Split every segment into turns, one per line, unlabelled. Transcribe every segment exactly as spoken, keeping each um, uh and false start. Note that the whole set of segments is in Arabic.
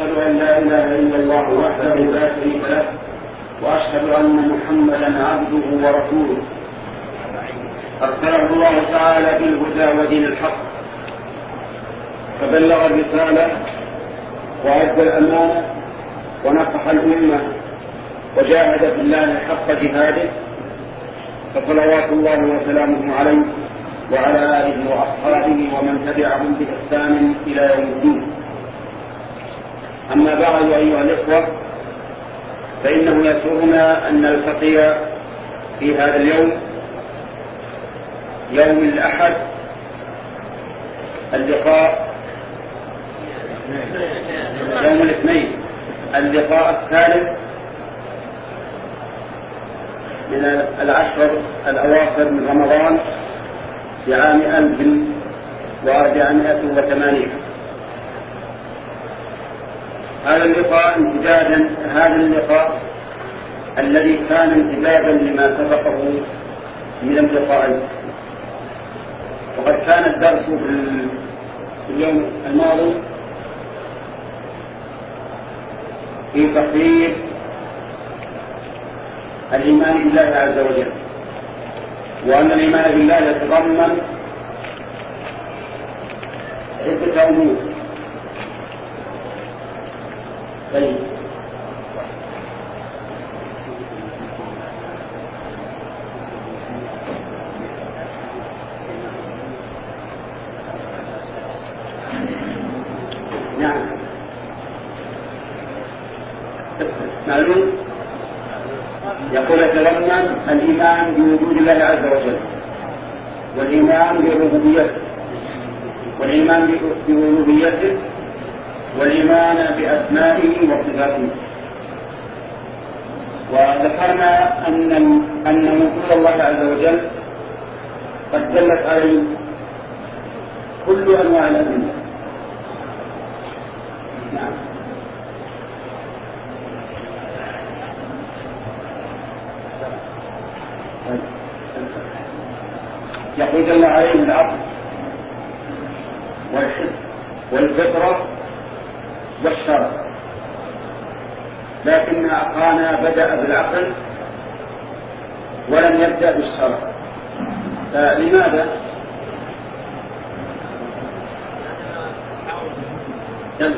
وأشهد أن لا إله إلا الله وحده لا شريك له وأشهد أن محمدا عبده ورسوله أرسله الله تعالى بالهدى ودين الحق فبلغ الرسالة وأدى الأمانة ونصح الأمة وجاهد في الله حق جهاده فصلوات الله وسلامه عليه وعلى آله وأصحابه ومن تبعهم بإحسان إلى يوم الدين. أما بعد أيها الإخوة، فإنه يسرنا أن نلتقي في هذا اليوم يوم الأحد اللقاء يوم الاثنين اللقاء الثالث من العشر الأواخر من رمضان بعام ألف وأربعمائة وثمانين. هذا اللقاء امتدادا هذا اللقاء الذي كان امتدادا لما سبقه من اللقاءين، وقد كان الدرس في اليوم الماضي في تقرير الإيمان بالله عز وجل، وأن الإيمان بالله يتضمن عدة أمور. طيب نعم معلوم. يقول يتضمن الإيمان بوجود الله عز وجل، والإيمان بربوبيته، والإيمان بألوهيته، والإيمان بأسمائه وصفاته. وذكرنا أن أن وجود الله عز وجل قد دلت عليه كل أنواع الأدلة. نعم. يقول جل عليه العقل والحس والفطرة والشرع، لكن أخانا بدأ بالعقل ولم يبدأ بالشرع، فلماذا؟ يلا.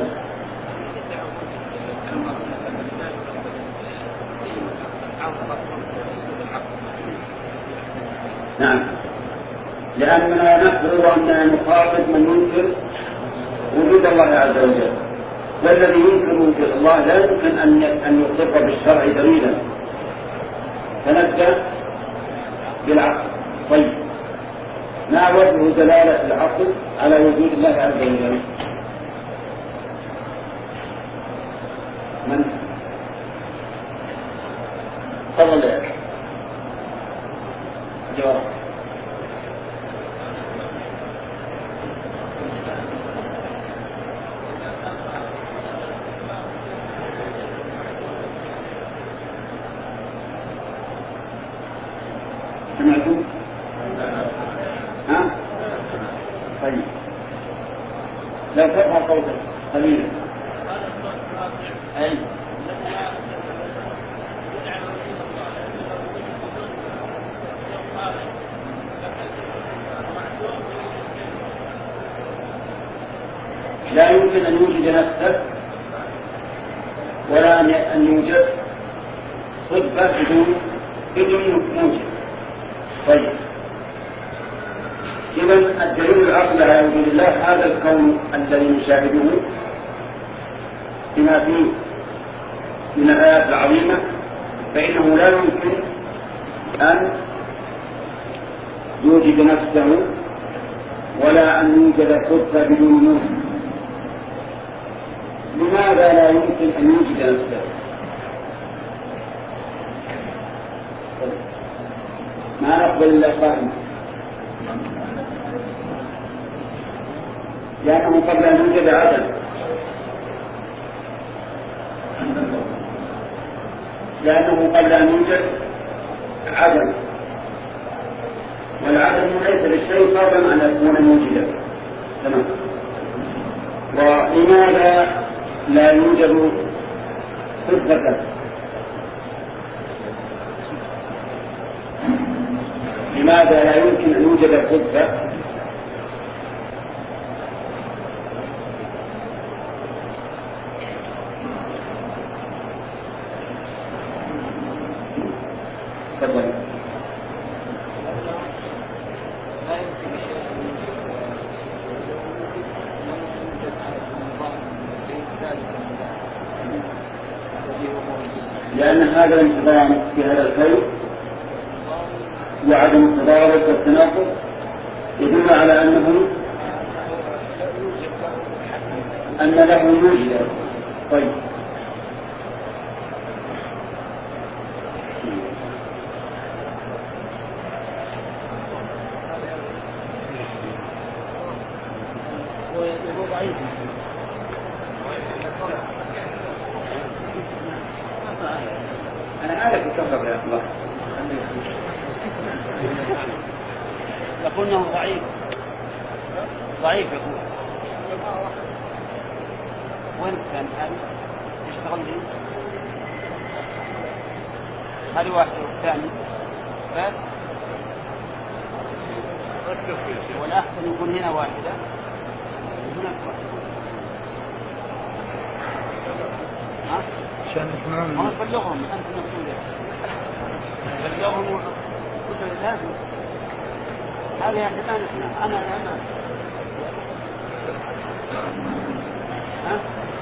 نعم، لأننا نخبر أننا نخاطب من ينكر وجود الله عز وجل، والذي ينكر وجود الله لا يمكن أن يقر بالشرع دليلا، فنبدأ بالعقل. طيب، ما وجه دلالة العقل على وجود الله عز وجل؟ من تفضل يا جواب. سمعتم؟ ها؟ طيب، لا ترفع صوتك قليلا. أي لا يمكن أن يوجد نفسه ولا أن يوجد صفة بدون بدون موجب. طيب، إذن الدليل العقل على وجود الله هذا الكون الذي نشاهده بما فيه من الآيات العظيمة، فإنه لا يمكن أن يوجد نفسه ولا أن يوجد صفة بدون موجب. لماذا لا يمكن أن يوجد نفسه؟ ما نقبل إلا قائما، لأنه قبل أن يوجد عدم، لأنه قبل أن يوجد عدم، والعدم ليس للشيء قبل أن يكون موجدا. تمام. ولماذا لا يوجد خطبة. لماذا لا يمكن أن يوجد خطبة؟ تفضل. لأن هذا الانتظام في هذا الخير وعدم التضارب والتناقض يدل على أنه أن له موجب. طيب أنا عارف الكفر يا الله
يقول انه ضعيف ضعيف يقول وين كان هذا يشتغل لي هذه واحدة والثاني بس والأحسن يكون هنا واحدة وهناك واحدة ها؟
عشان نسمعهم
هم بلغهم أنت نقول بلغهم وكل لازم هذه يعني الآن أنا أنا ها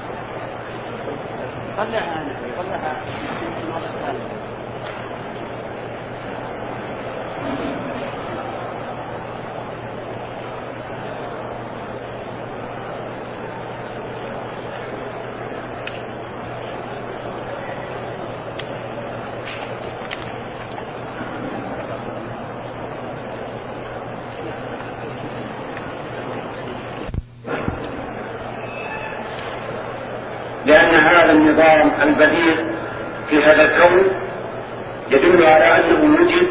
طلعها أنا طلعها في المرة الثانية
لأن هذا النظام البديع في هذا الكون يدل على أنه وجد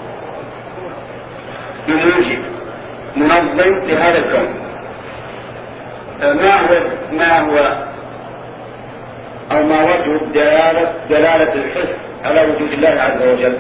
بموجب منظم لهذا الكون. ما هو ما هو أو ما وجه دلالة دلالة الحس على وجود الله عز وجل؟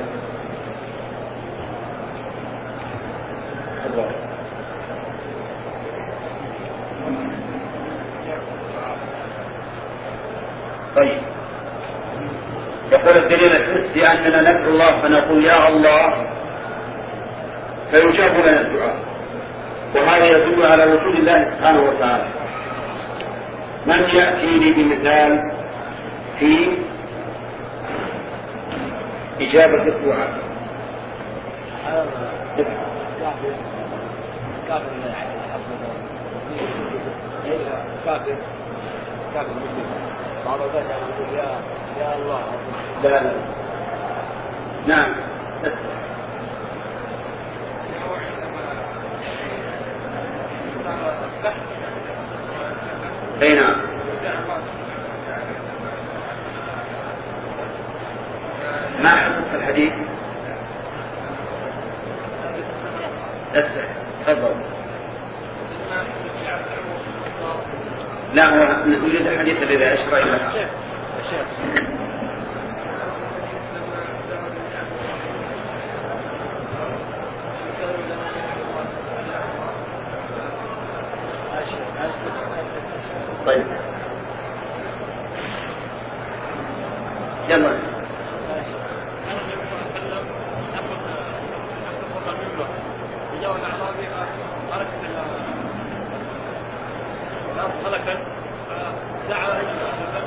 طيب يقول الدليل الحسي أننا ندعو الله فنقول يا الله فيجاب لنا الدعاء، وهذا يدل على وجود الله سبحانه وتعالى. من يأتيني بمثال في إجابة الدعاء؟
كافر كافر كافر بعض الناس يقول يا يا الله
لا لا نعم اي نعم ما حدث الحديث اسمع تفضل. لا هو نريد الحديث الذي أشار إلى طيب يلا
خلقت دعا أجل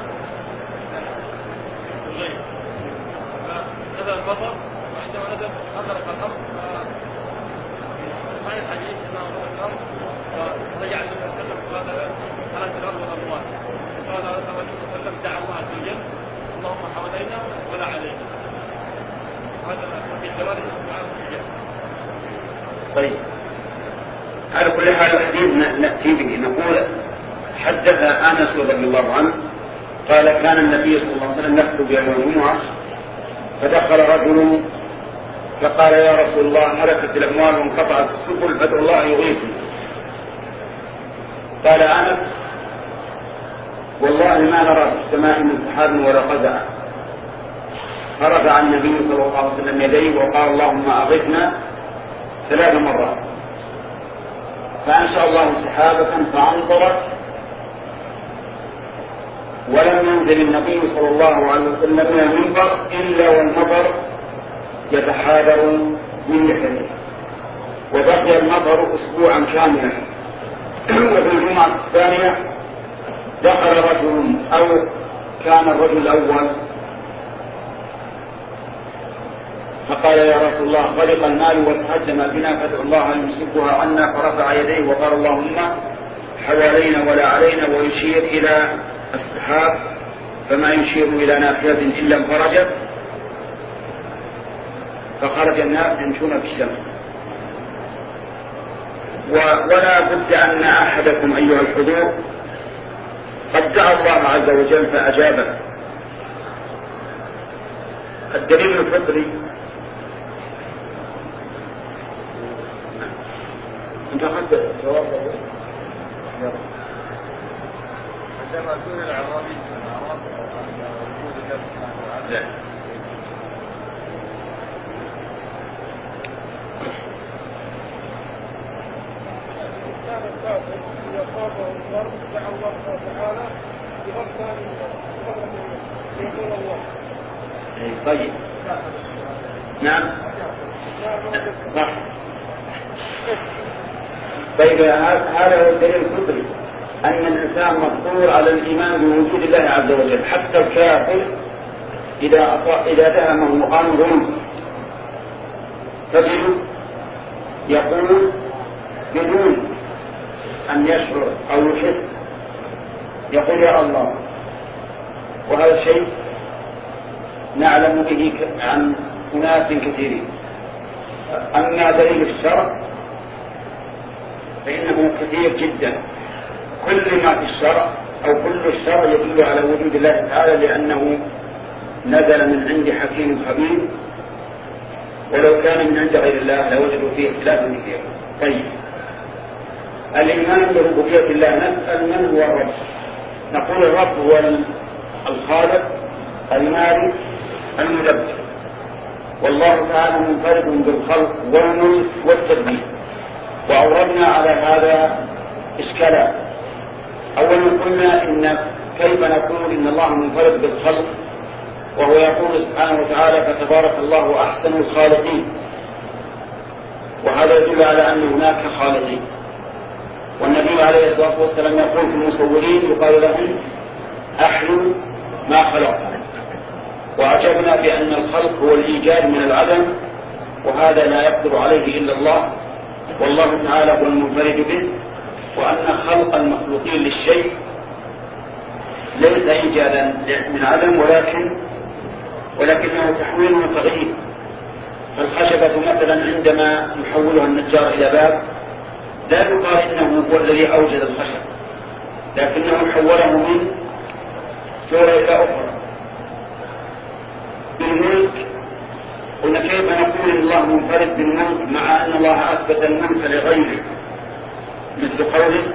الغيب فنزل البصر وعندما نزل أطلق الأرض فعن الحديث أنه أطلق الأرض فرجع النبي صلى الله عليه وسلم قال خلقت الأرض والأموات قال النبي صلى الله عليه وسلم دعا الله عز وجل اللهم حوالينا ولا علينا. هذا في الجواب سبحانه وتعالى.
طيب على كل حال الحديث نأتي به نقول حدث أنس رضي الله عنه قال كان النبي صلى الله عليه وسلم يخطب يوم الجمعة فدخل رجل فقال يا رسول الله هلكت الأموال وانقطعت السبل فادعوا الله يغيثني. قال أنس والله ما نرى في السماء من سحاب ولا قزع. فرفع النبي صلى الله عليه وسلم يديه وقال اللهم أغثنا ثلاث مرات، فأنشأ الله سحابة فأمطرت، ولم ينزل النبي صلى الله عليه وسلم من المنبر إلا والمطر يتحاذر من لحيته، وبقي المطر أسبوعا كاملا. وفي الجمعة الثانية دخل رجل أو كان الرجل الأول فقال يا رسول الله غرق المال وتهدم بنا فادعو الله أن يمسكها عنا، فرفع يديه وقال اللهم حوالينا ولا علينا، ويشير إلى السحاب فما يشير إلى ناحية إلا انفرجت، فخرج الناس يمشون في الشمس. ولا بد أن أحدكم أيها الحضور قد دعا الله عز وجل فأجابه. الدليل الفطري انت أخذت جواب
عندما سئل الأعرابي
لا
كان الكافر إذا صابه الضرب دعا الله تعالى بغفر يقول الله.
طيب نعم صح. طيب هذا هو الدليل الفطري أن الإنسان مفطور على الإيمان بوجود الله عز وجل. حتى الكافر إذا إذا دهمه أمر تجد يقول بدون أن يشعر أو يحس يقول يا الله، وهذا الشيء نعلم به عن أناس كثيرين. أما دليل الشرع فإنه كثير جدا، كل ما في الشرع أو كل الشرع يدل على وجود الله تعالى، لأنه نزل من عند حكيم خبير، ولو كان من عند غير الله لوجدوا فيه اختلافا كثيرا. طيب الإيمان بربوبية الله، نسأل من هو الرب؟ نقول الرب هو الخالق المالك المدبر، والله تعالى منفرد بالخلق والملك والتدبير. وأوردنا على هذا إشكالات. أولا قلنا إن كيف نقول إن الله منفرد بالخلق وهو يقول سبحانه وتعالى فتبارك الله أحسن الخالقين، وهذا يدل على أن هناك خالقين. والنبي عليه الصلاة والسلام يقول في المصورين يقال لهم أحلوا ما خلق. وأعجبنا بأن الخلق هو الإيجاد من العدم، وهذا لا يقدر عليه إلا الله، والله تعالى هو المنفرد به. وأن خلق المخلوقين للشيء ليس إيجادا من عدم، ولكن ولكنه تحويل وتغيير. فالخشبة مثلا عندما يحولها النجار إلى باب لا يقال إنه هو الذي أوجد الخشب، لكنه حوله من صورة إلى أخرى. بالملك قلنا كيف نقول إن الله منفرد بالملك مع أن الله أثبت الملك لغيره، مثل قوله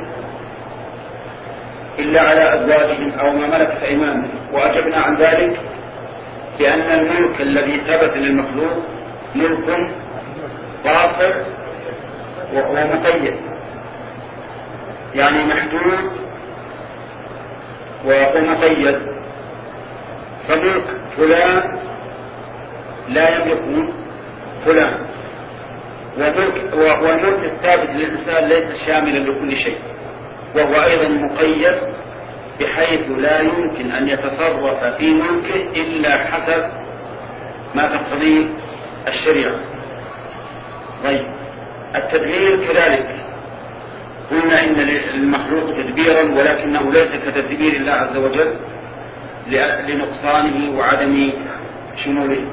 إلا على أزواجهم أو ما ملكت أيمانهم. وأجبنا عن ذلك بأن الملك الذي ثبت للمخلوق ملك قاصر وهو مقيد، يعني محدود وهو مقيد. فملك فلان لا يملك فلان، والملك الثابت للإنسان ليس شاملا لكل شيء، وهو أيضا مقيد بحيث لا يمكن أن يتصرف في ملكه إلا حسب ما تقتضيه الشريعة. طيب التدبير كذلك قلنا إن المخلوق تدبيرا، ولكنه ليس كتدبير الله عز وجل لنقصانه وعدم شموله.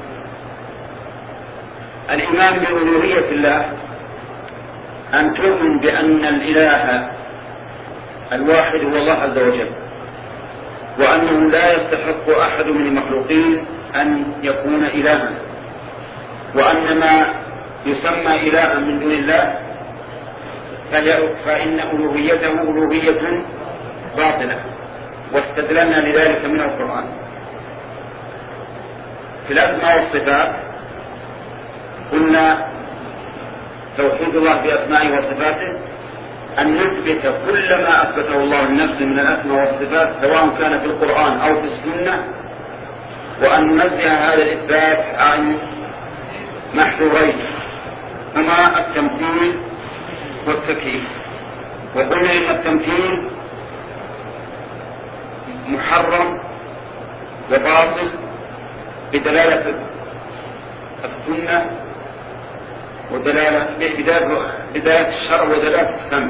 الإيمان بألوهية الله أن تؤمن بأن الإله الواحد هو الله عز وجل، وأنه لا يستحق أحد من المخلوقين أن يكون إلها، وأن ما يسمى إلها من دون الله فإن ألوهيته ألوهية باطلة. واستدللنا لذلك من القرآن. في الأسماء والصفات قلنا توحيد الله بأسمائه وصفاته أن نثبت كل ما أثبته الله لنفسه من الأسماء والصفات سواء كان في القرآن أو في السنة، وأن ننزه هذا الإثبات عن محذورين هما التمثيل والتكييف. وقلنا إن التمثيل محرم وباطل بدلالة السنة ودلالة بدلالة الشرع ودلالة السمع.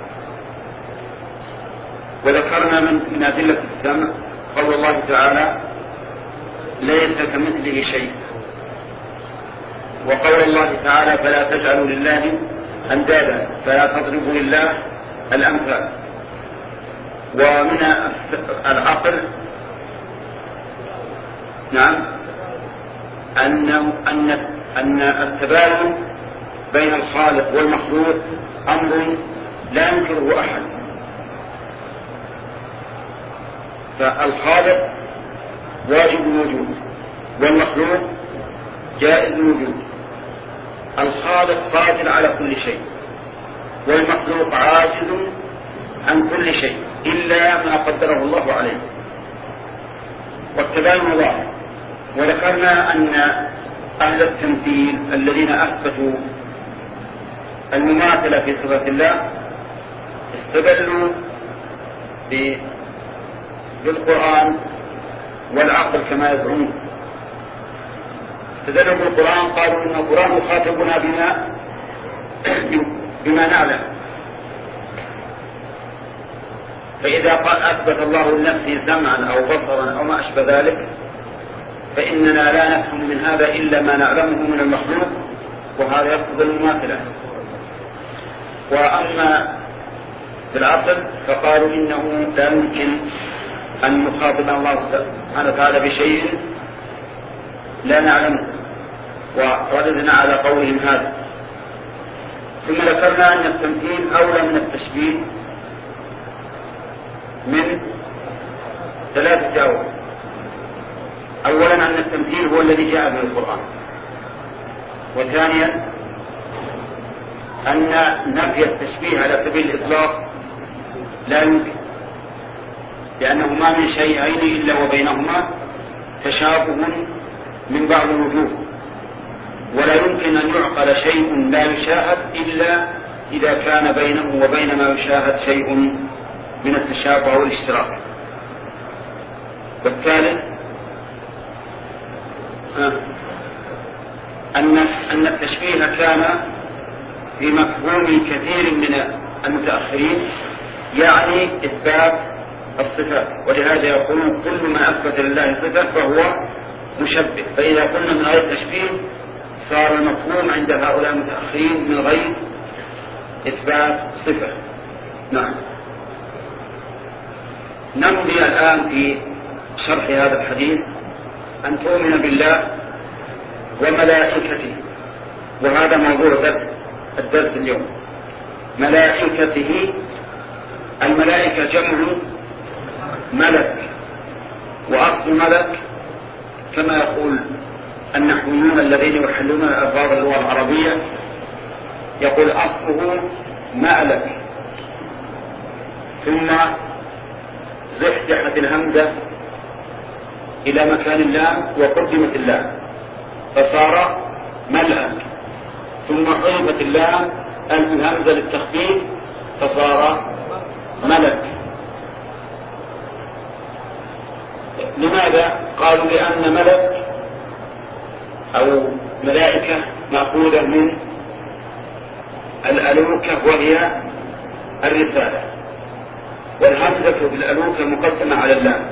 وذكرنا من من أدلة السمع قول الله تعالى ليس كمثله شيء، وقول الله تعالى فلا تجعلوا لله أندادا فلا تضربوا لله الأمثال. ومن العقل نعم أن أن أن التباين بين الخالق والمخلوق أمر لا ينكره أحد. فالخالق واجب الوجود والمخلوق جائز الوجود. الخالق قادر على كل شيء والمخلوق عاجز عن كل شيء إلا ما قدره الله عليه، والتباين واضح. وذكرنا أن أهل التمثيل الذين أثبتوا المماثلة في صفات الله استدلوا بالقرآن والعقل كما يدعون. استدلوا بالقرآن قالوا إن القرآن يخاطبنا بما بما نعلم، فإذا قال أثبت الله لنفسه سمعا أو بصرا أو ما أشبه ذلك فإننا لا نفهم من هذا إلا ما نعلمه من المخلوق، وهذا يقتضي المماثلة. وأما في العقل فقالوا إنه لا يمكن أن نخاطب الله سبحانه وتعالى بشيء لا نعلمه، ورددنا على قولهم هذا. ثم ذكرنا أن التمثيل أولى من التشبيه من ثلاثة أوجه. أولا أن التمثيل هو الذي جاء به القرآن، وثانيا أن نفي التشبيه على سبيل الإطلاق لا يمكن، لأنه ما من شيئين إلا وبينهما تشابه من بعض الوجوه، ولا يمكن أن يعقل شيء لا يشاهد إلا إذا كان بينه وبين ما يشاهد شيء من التشابه والاشتراك. والثالث أن أن التشبيه كان في مفهوم كثير من المتأخرين يعني إثبات الصفات، ولهذا يقولون كل ما أثبت لله صفة فهو مشبه. فإذا قلنا من غير تشبيه صار المفهوم عند هؤلاء المتأخرين من غير إثبات صفة. نعم. نمضي الآن في شرح هذا الحديث أن تؤمن بالله وملائكته، وهذا موضوع درس الدرس اليوم. ملائكته، الملائكة جمع ملك، وأصل ملك كما يقول النحويون الذين يحلون ألفاظ اللغة العربية يقول أصله مألك، ثم زحزحت الهمزة إلى مكان اللام وقدمت اللام فصار ملأك، ثم حذفت اللام الهمزة للتخفيف فصار ملك. لماذا؟ قالوا لأن ملك أو ملائكة مأخوذة من الألوكة وهي الرسالة، والهمزة بالألوكة مقدمة على اللام.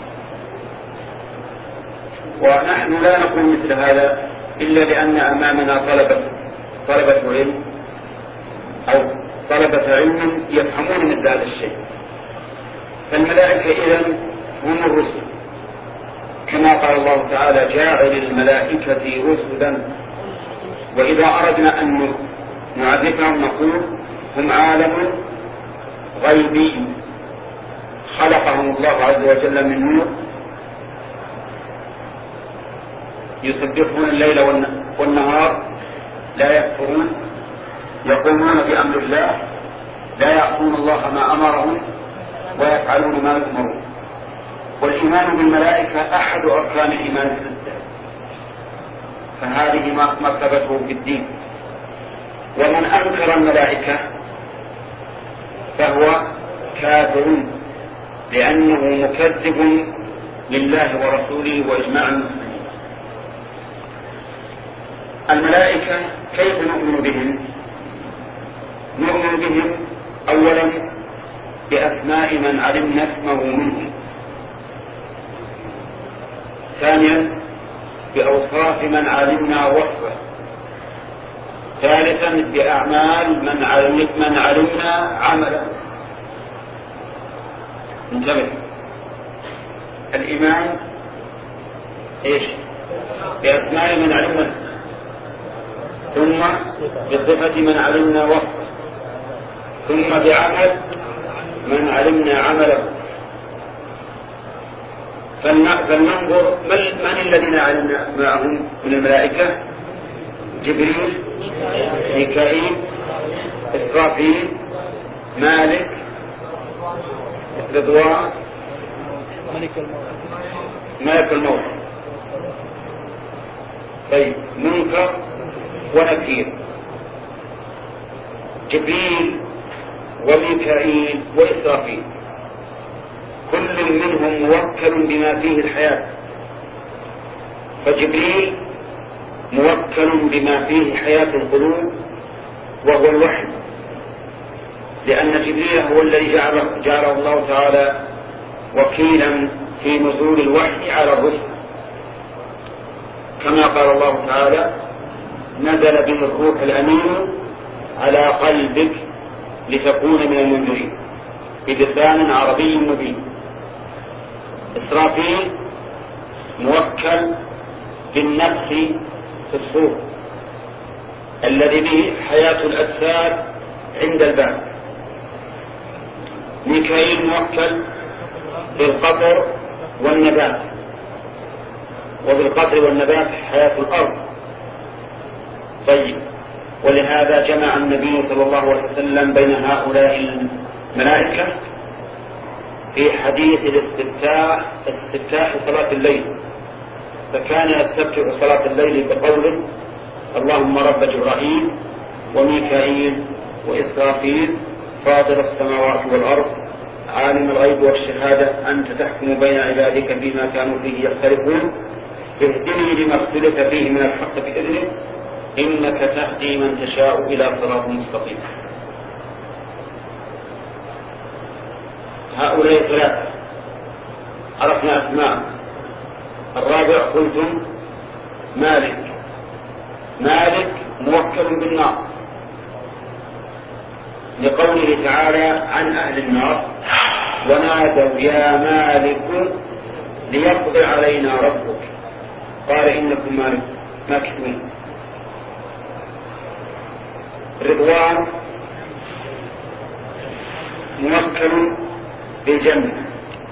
ونحن لا نقول مثل هذا إلا لأن أمامنا طلبة طلبة علم أو طلبة علم يفهمون مثل هذا الشيء. فالملائكة إذن هم الرسل، كما قال الله تعالى جاعل الملائكة رسلا. وإذا أردنا أن نعرفهم نقول هم عالم غيبي خلقهم الله عز وجل من نور يسبحون الليل والنهار لا يكفرون يقومون بأمر الله لا يعصون الله ما أمرهم ويفعلون ما يؤمرون. والإيمان بالملائكة أحد أركان الإيمان الستة، فهذه مرتبته في الدين. ومن أنكر الملائكة فهو كافر لأنه مكذب لله ورسوله وإجماع المسلمين. الملائكة كيف نؤمن بهم؟ نؤمن بهم أولا بأسماء من علمنا اسمه منهم، ثانيا بأوصاف من علمنا وصفه، ثالثا بأعمال من علم من علمنا عمله. انتبه، الإيمان إيش؟ بأسماء من علمنا، ثم بصفة من علمنا وصفه، ثم بعمل من علمنا عمله. فلننظر من الذين علمنا معهم من الملائكة: جبريل، ميكائيل، إسرافيل، مالك، رضوان، ملك الموت. طيب، منكر ونكير. جبريل وميكائيل وإسرافيل كل منهم موكل بما فيه الحياة، فجبريل موكل بما فيه حياة القلوب وهو الوحي، لأن جبريل هو الذي جعله, جعله الله تعالى وكيلا في نزول الوحي على الرسل، كما قال الله تعالى: نزل به الروح الأمين على قلبك لتكون من المنذرين بلسان عربي مبين. إسرافيل موكل بالنفخ في الصور الذي به حياة الأجساد عند البعث. ميكائيل موكل بالقطر والنبات، وبالقطر والنبات حياة الأرض. طيب، ولهذا جمع النبي صلى الله عليه وسلم بين هؤلاء الملائكة في حديث الاستفتاح استفتاح صلاة الليل، فكان يستفتح صلاة الليل بقوله: اللهم رب جبرائيل وميكائيل وإسرافيل فاطر السماوات والأرض عالم الغيب والشهادة أنت تحكم بين عبادك فيما كانوا فيه يختلفون اهدني لما اختلف فيه من الحق بإذنك إنك تهدي من تشاء إلى صراط مستقيم. هؤلاء ثلاثة عرفنا أسماء. الرابع قلتم مالك. مالك موكل بالنار لقوله تعالى عن أهل النار: ونادوا يا مالك ليقضي علينا ربك قال إنكم ماكثون. رضوان موكل بالجنة،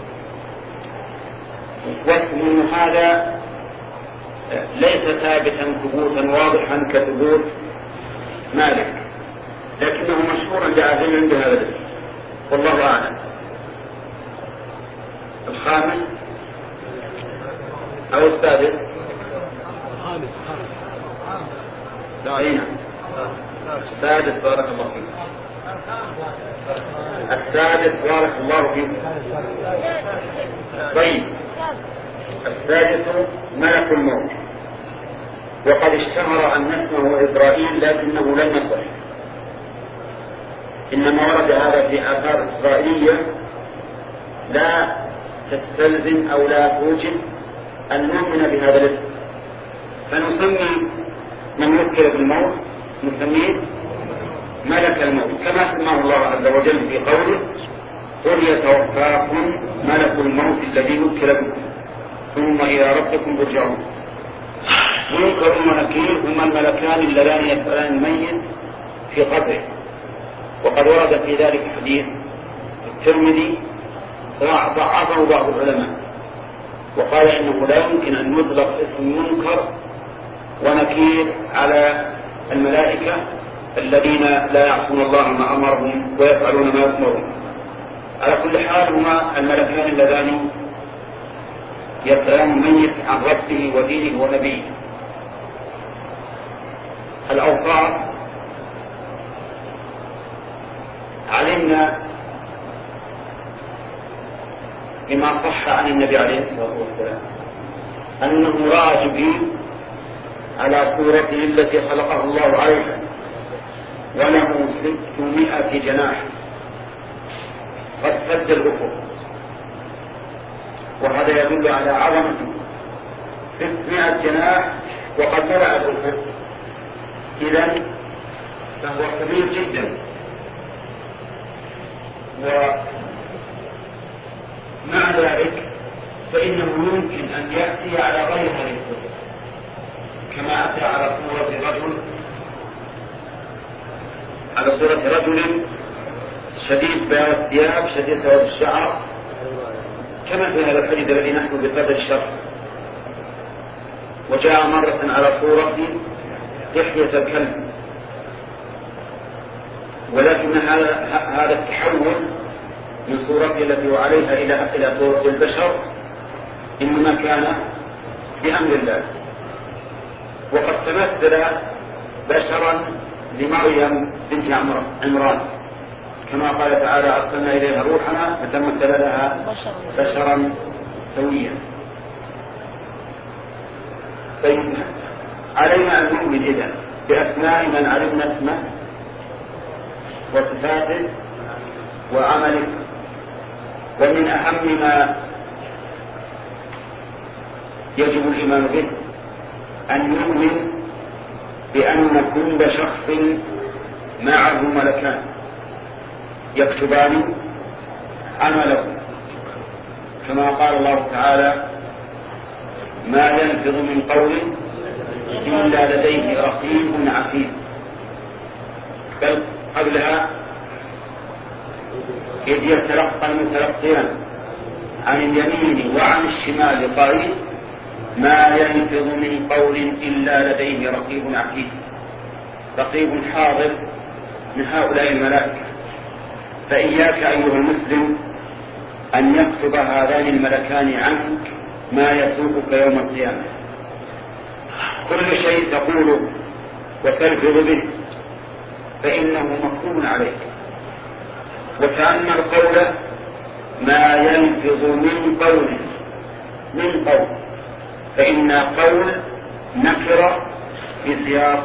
واسمه هذا ليس ثابتا ثبوتا واضحا كثبوت مالك، لكنه مشهور عند أهل العلم بهذا الاسم، والله أعلم. الخامس أو السادس؟ لا، هنا السادس بارك الله فيك. السادس بارك الله فيك. طيب، السادس ملك الموت، وقد اشتهر أن اسمه إسرائيل لكنه لم يصح، إنما ورد هذا في آثار إسرائيلية لا تستلزم أو لا توجب أن نؤمن بهذا الاسم، فنسمي من يذكر بالموت نسميه ملك الموت، كما سماه الله عز وجل في قوله: قل يتوفاكم ملك الموت الذي وكل بكم ثم إلى ربكم ترجعون. منكر ونكير هما الملكان اللذان يسألان الميت في قبره، وقد ورد في ذلك حديث الترمذي ضعفه بعض العلماء وقال إنه لا يمكن أن يطلق اسم منكر ونكير على الملائكة الذين لا يعصون الله ما أمرهم ويفعلون ما يأمرون. على كل حال هما الملكان اللذان يسألان الميت عن ربه ودينه ونبيه. الأوصاف علمنا بما صح عن النبي عليه الصلاة والسلام أنه رأى جبريل على صورته التي خلقه الله عليها وله ستمائة جناح قد سد الأفق، وهذا يدل على عظمته. ستمائة جناح وقد ملأ الأفق، إذن فهو كبير جدا. ومع ذلك فإنه يمكن أن يأتي على غير هذه الصورة، كما أتى على صورة رجل على صورة رجل شديد بياض الثياب شديد سواد الشعر، كما في هذا الحديث الذي نحن بقدر الشر. وجاء مرة على صورة لحية الكلب، ولكن هذا التحول من صورته التي هو عليها إلى إلى صورة البشر إنما كان بأمر الله. وقد تمثل بشرا لمريم بنت عمران كما قال تعالى أرسلنا إليها روحنا فتمثل لها بشرا سويا. طيب علينا أن نؤمن إذن بأسماء من علمنا اسمه وصفاته وعمله. ومن أهم ما يجب الإيمان به أن نؤمن بأن كل شخص معه ملكان يكتبان عمله، كما قال الله تعالى ما يلفظ من قول إلا لديه رقيب عتيد. بل قبلها إذ يتلقى المتلقيان عن اليمين وعن الشمال قائل ما يلفظ من قول إلا لديه رقيب عتيد. رقيب حاضر من هؤلاء الملائكة. فإياك أيها المسلم أن يكتب هذان الملكان عنك ما يسوقك يوم القيامة. كل شيء تقوله وتلفظ به فإنه مكتوب عليك. وكأن القول ما يلفظ من قول من قول فإن قول نكرة في سياق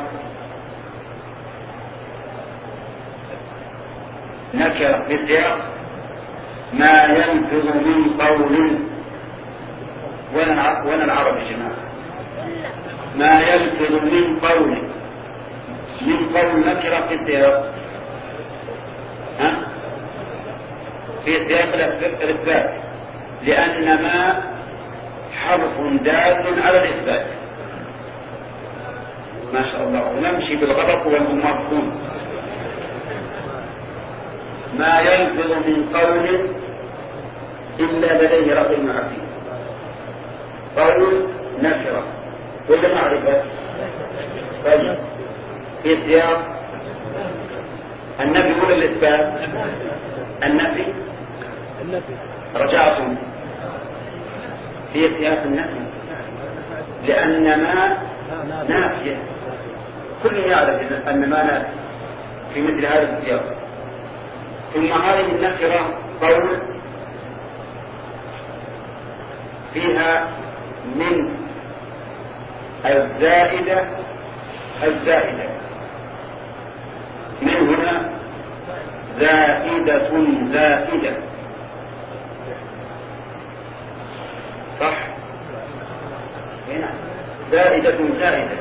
نكرة في سياق ما يلفظ من قول. وين العرب يا جماعة؟ ما يلفظ من قول من قول نكرة في سياق ها في سياق الإثبات، لأن ما حرف دال على الإثبات. ما شاء الله. ونمشي بالغلط والممارسون. ما يلفظ من قول إلا لديه رقيب عتيد. قول نكرة ولا معرفة؟ طيب في سياق النفي ولا الإثبات؟ النفي. رجعتم في سياق النفي لأن ما نافية. كل يعرف أن ما نافية في مثل هذا السياق. ثم هذه النكرة قول فيها من الزائدة الزائدة من هنا زائدة زائدة صح؟ هنا زائدة زائدة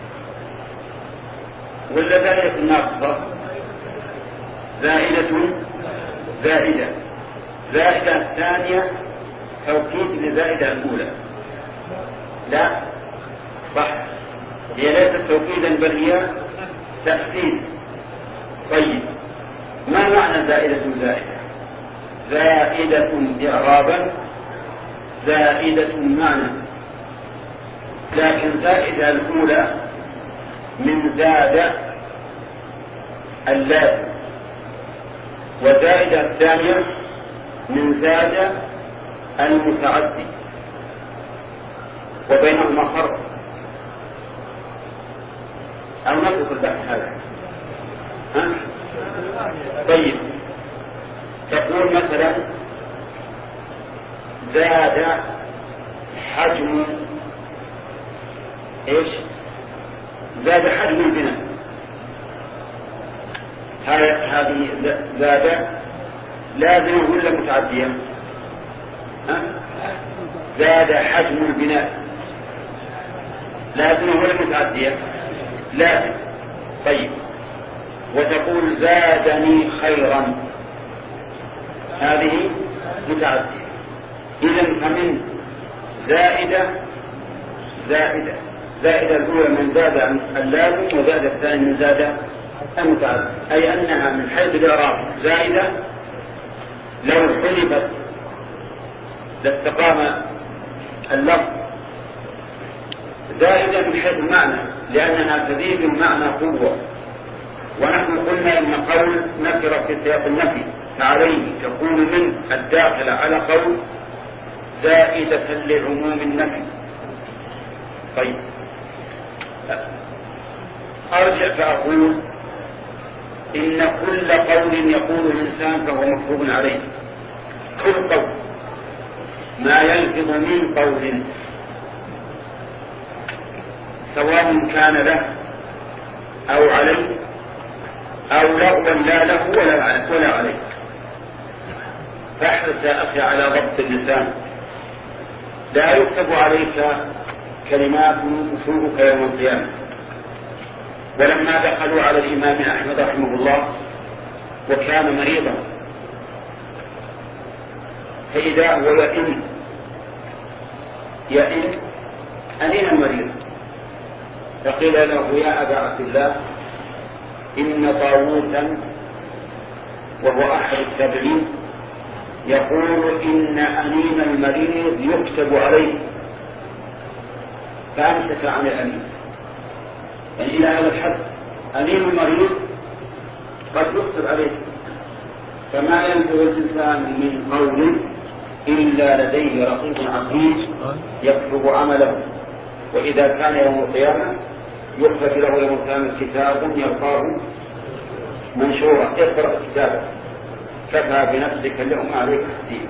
ولا زائدة ناقصة؟ زائدة زائدة زائدة الثانية توكيد لزائدة الأولى. لا صح، هي ليست توكيدا بل هي تأكيد. طيب ما معنى زائدة زائدة؟ زائدة إعرابا زائدة معنى، لكن زائدة الأولى من زاد اللازم، وزائدة الثانية من زاد المتعدي، وبينهما فرق. أو نترك البحث هذا. ها؟ طيب، تقول مثلا زاد حجم ايش؟ زاد حجم البناء. هذه زاد لازم ولا متعدية؟ ها؟ زاد حجم البناء لازم ولا متعدية؟ لازم. طيب، وتقول زادني خيرا، هذه متعدية. إذن فمن زائدة زائدة زائدة الأولى من زاد اللازم، وزائدة الثانية من زاد المتعدي، أي أنها من حيث الإعراب زائدة لو حلبت لاستقام اللفظ، زائدة من حيث المعنى لأنها تزيد المعنى قوة. ونحن قلنا إن قول نكرة في سياق النفي فعليه تكون من الداخلة على قول زائدة لعموم النفي. طيب، أرجع فأقول إن كل قول يقول الإنسان فهو مفروض عليه. كل قول ما يلفظ من قول سواء كان له أو عليه أو لغوا لا له ولا عليه. فاحرص يا أخي على ضبط اللسان، لا يكتب عليك كلمات تسوءك يوم القيامة. ولما دخلوا على الإمام أحمد رحمه الله وكان مريضا فإذا هو يئن يئن أين المريض؟ فقيل له يا أبا عبد الله إن طاووسا وهو أحد التابعين يقول إن أنين المريض يكتب عليه، فأمسك عن الأنين. يعني إلى هذا الحد أنين المريض قد يكتب عليه، فما ينفذ الإنسان من قول إلا لديه رقيب عتيد يكتب عمله، وإذا كان يوم القيامة يخرج له يوم القيامة كتاب يلقاه منشورا اقرأ كتابه كفى بنفسك اليوم عليك حسيب.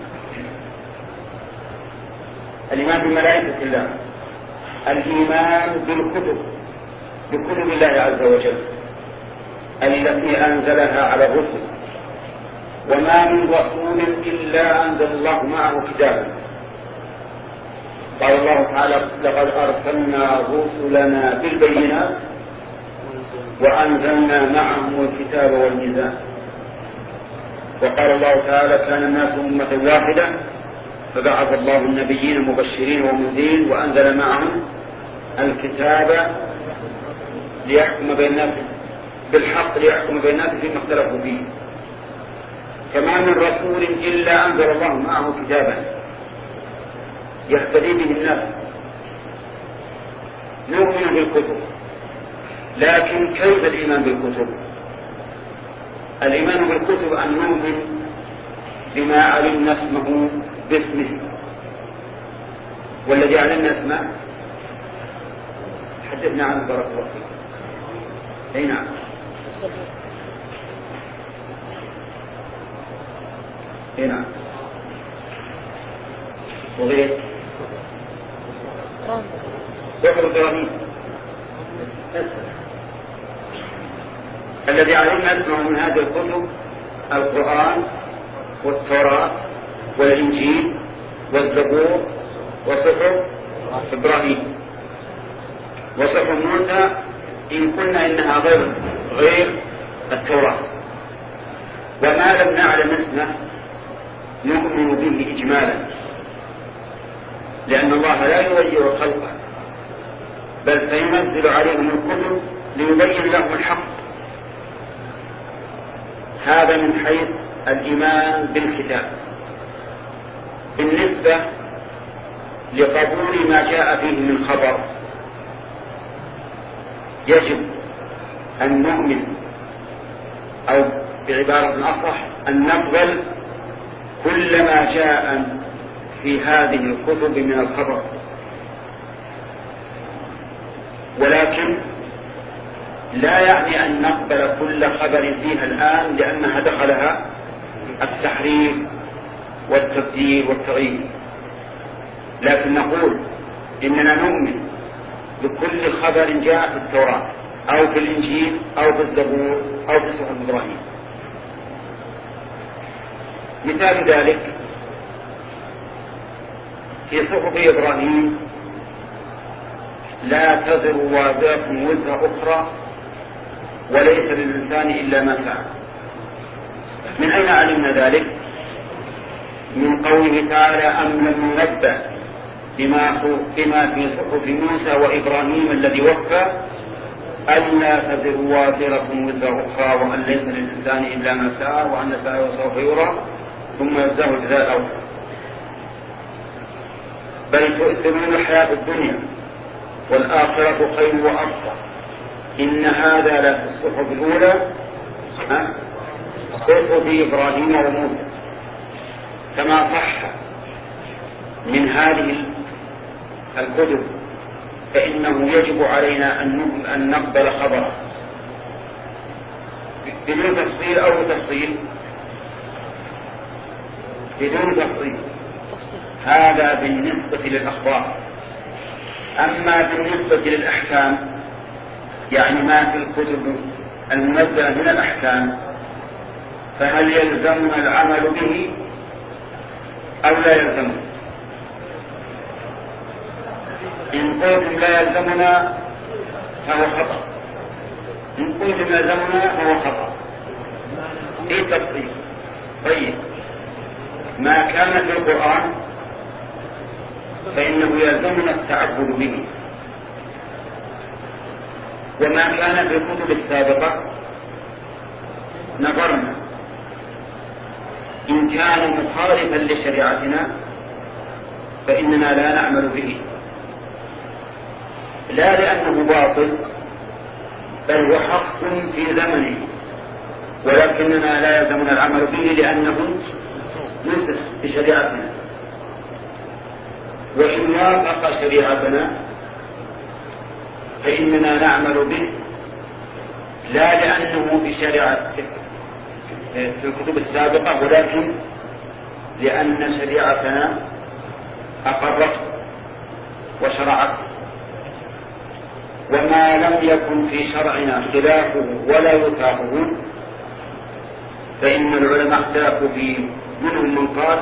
الإيمان بملائكة الله، الإيمان بالكتب بكتب الله عز وجل التي أنزلها على الرسل، وما من رسول إلا أنزل الله معه كتابا. قال الله تعالى لقد أرسلنا رسلنا بالبينات وأنزلنا معهم الكتاب والميزان. وقال الله تعالى كان الناس أمة واحدة فبعث الله النبيين مبشرين ومنذرين وأنزل معهم الكتاب ليحكم بين الناس بالحق ليحكم بين الناس فيما اختلفوا فيه. كما من رسول إلا أنزل الله معه كتابا يهتدي به الناس. نؤمن بالكتب، لكن كيف الإيمان بالكتب؟ الإيمان بالكتب أن نؤمن بما علمنا اسمه باسمه، والذي علمنا اسمه حدثنا عنه بارك الله فيك. أي نعم. أي نعم. وغير ذكر إبراهيم الذي علمنا اسمه من هذه الكتب القرآن والتوراة والإنجيل والزبور وصحف إبراهيم وصحف موسى، إن قلنا إنها غير غير التوراة. وما لم نعلم اسمه نؤمن به إجمالا، لأن الله لا يغير خلقه بل سينزل عليهم الكتب ليبين لهم الحق. هذا من حيث الإيمان بالكتاب. بالنسبة لقبول ما جاء فيه من خبر يجب أن نؤمن، أو بعبارة أصح أن نقبل كل ما جاء في هذه الكتب من الخبر، ولكن لا يعني أن نقبل كل خبر فيها الآن لأنها دخلها التحريف والتبديل والتغيير، لكن نقول إننا نؤمن بكل خبر جاء في التوراة أو في الإنجيل أو في الزبور أو في صحف إبراهيم. مثال ذلك في صحف إبراهيم لا تزر وازرة وزر أخرى وليس للإنسان إلا ما سعى. من أين علمنا ذلك؟ من قوله تعالى أم لم ننبأ بما في صحف موسى وإبراهيم الذي وفى ألا تزر وازرة وزر أخرى وأن ليس للإنسان إلا ما سعى وأن سعيه سوف يرى ثم يجزاه الجزاء الأوفى. بل تؤثرون الحياة الدنيا والآخرة خير وأبقى إن هذا لفي الصحف الأولى صحف إبراهيم وموسى. كما صح من هذه الكتب فإنه يجب علينا أن نقبل خبره بدون تفصيل أو تفصيل بدون تفصيل. هذا بالنسبة للأخبار. أما بالنسبة للأحكام يعني ما في الكتب المنزلة من الأحكام فهل يلزمنا العمل به أو لا يلزمنا؟ إن قلتم لا يلزمنا فهو خطأ، إن قلتم يلزمنا فهو خطأ. إيه تفصيل؟ طيب ما كان في القرآن فإنه يلزمنا التعبد به، وما كان في الكتب السابقة نظرنا إن كان مخالفا لشريعتنا فإننا لا نعمل به، لا لأنه باطل بل هو حق في زمنه، ولكننا لا يلزمنا العمل به لأنه نسخ بشريعتنا. وإن وافق شريعتنا فإننا نعمل به لا لأنه بشريعة في الكتب السابقة ولكن لأن شريعتنا أقرت وشرعت. وما لم يكن في شرعنا خلافه ولا يطاقه فإن العلماء اختلفوا فيه، منهم من قال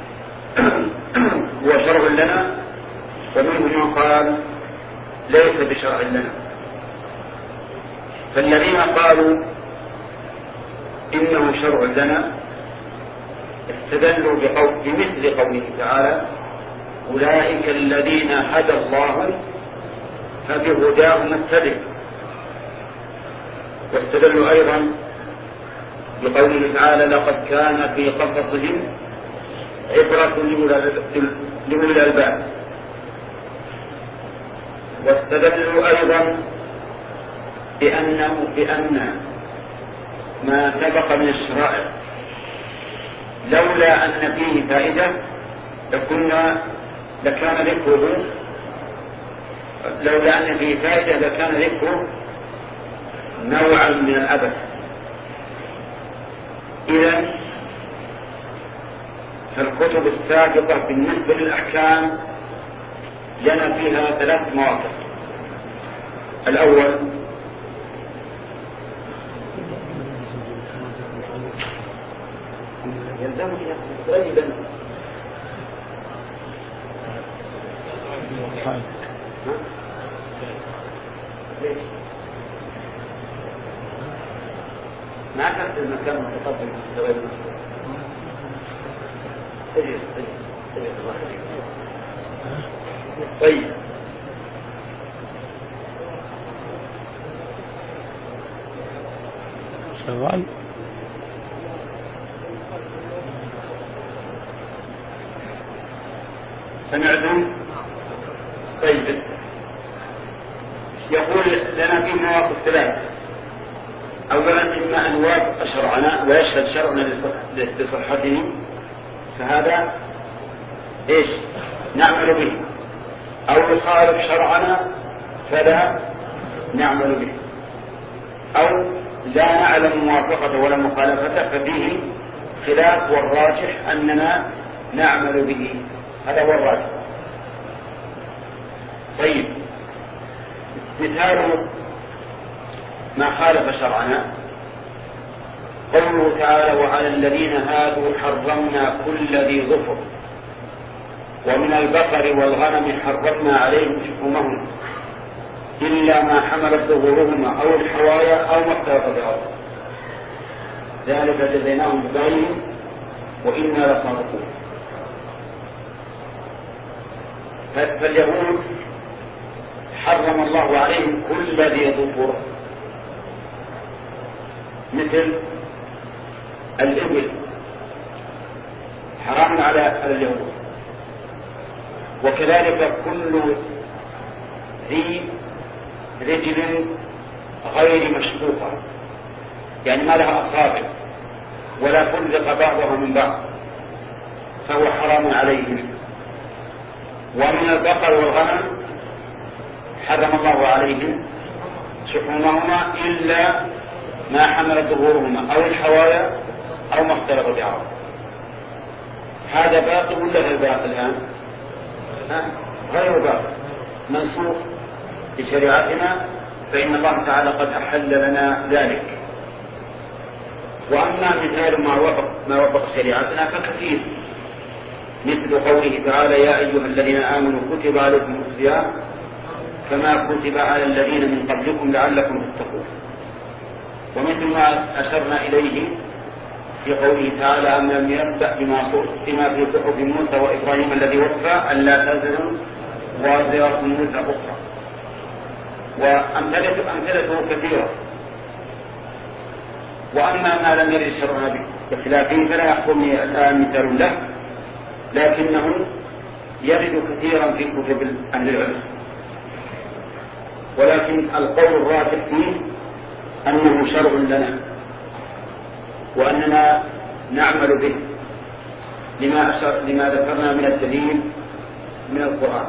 هو شرع لنا ومنهم من قال ليس بشرع لنا. فالذين قالوا إنه شرع لنا استدلوا بقول بمثل قوله تعالى أولئك الذين هدى الله فبهداه نقتدي، واستدلوا أيضا بقوله تعالى لقد كان في قصصهم عبرة لأولي الألباب، واستدلوا أيضا بأنه بأن ما سبق من الشرائع لولا أن فيه فائدة لكنا لكان ذكره لولا أن فيه فائدة لكان ذكره نوعا من العبث. إذن فالكتب السابقة بالنسبة للأحكام لنا فيها ثلاث مواقف. الأول يلزمني قريبا ما أخذت المكان متقبل بالزواج تجلس طيب
شغال.
سمعتم؟ طيب يقول لنا في مواقف ثلاثة. أولا إما أن يوافق شرعنا ويشهد شرعنا لصحته فهذا إيش نعمل به، أو يخالف شرعنا فلا نعمل به، أو لا نعلم موافقته ولا مخالفته ففيه خلاف، والراجح أننا نعمل به، هذا هو الراجح. طيب مثال ما خالف شرعنا قوله تعالى وعلى الذين هادوا حرمنا كل ذي ظفر ومن البقر والغنم حرمنا عليهم شحومهم إلا ما حملت ظهورهما أو الحوايا أو ما اختلط بعض ذلك جزيناهم ببغيهم وإنا لصادقون. فاليهود حرم الله عليهم كل ذي ظفر مثل الإبل حرام على اليهود، وكذلك كل ذي رجل غير مشقوقة يعني ما لها أصابع ولا فرق بعضها من بعض فهو حرام عليهم. ومن البقر والغنم حرم الله عليهم شحومهما إلا ما حملت ظهورهما أو الحوايا أو ما اختلط بعض. هذا باطل ولا غير باطل الآن؟ غير باطل منسوخ بشريعتنا، فإن الله تعالى قد أحل لنا ذلك. وأما مثال ما وفق ما وفق شريعتنا فكثير، مثل قوله تعالى يا أيها الذين آمنوا كتب عليكم الصيام كما كتب على الذين من قبلكم لعلكم تتقون. ومثل ما أشرنا إليه في قوله تعالى أم لم ينبأ بما في صحف موسى وإبراهيم الذي وفى ألا تزر وازرة وزر أخرى. وأمثلته أمثلته كثيرة. وأما ما لم يرد شرعنا بخلافه فلا يحكمني الآن مثال له، لكنه يرد كثيرا في كتب أهل العلم. ولكن القول الراجح فيه أنه شرع لنا وأننا نعمل به لما, أشر لما ذكرنا من الدليل من القرآن.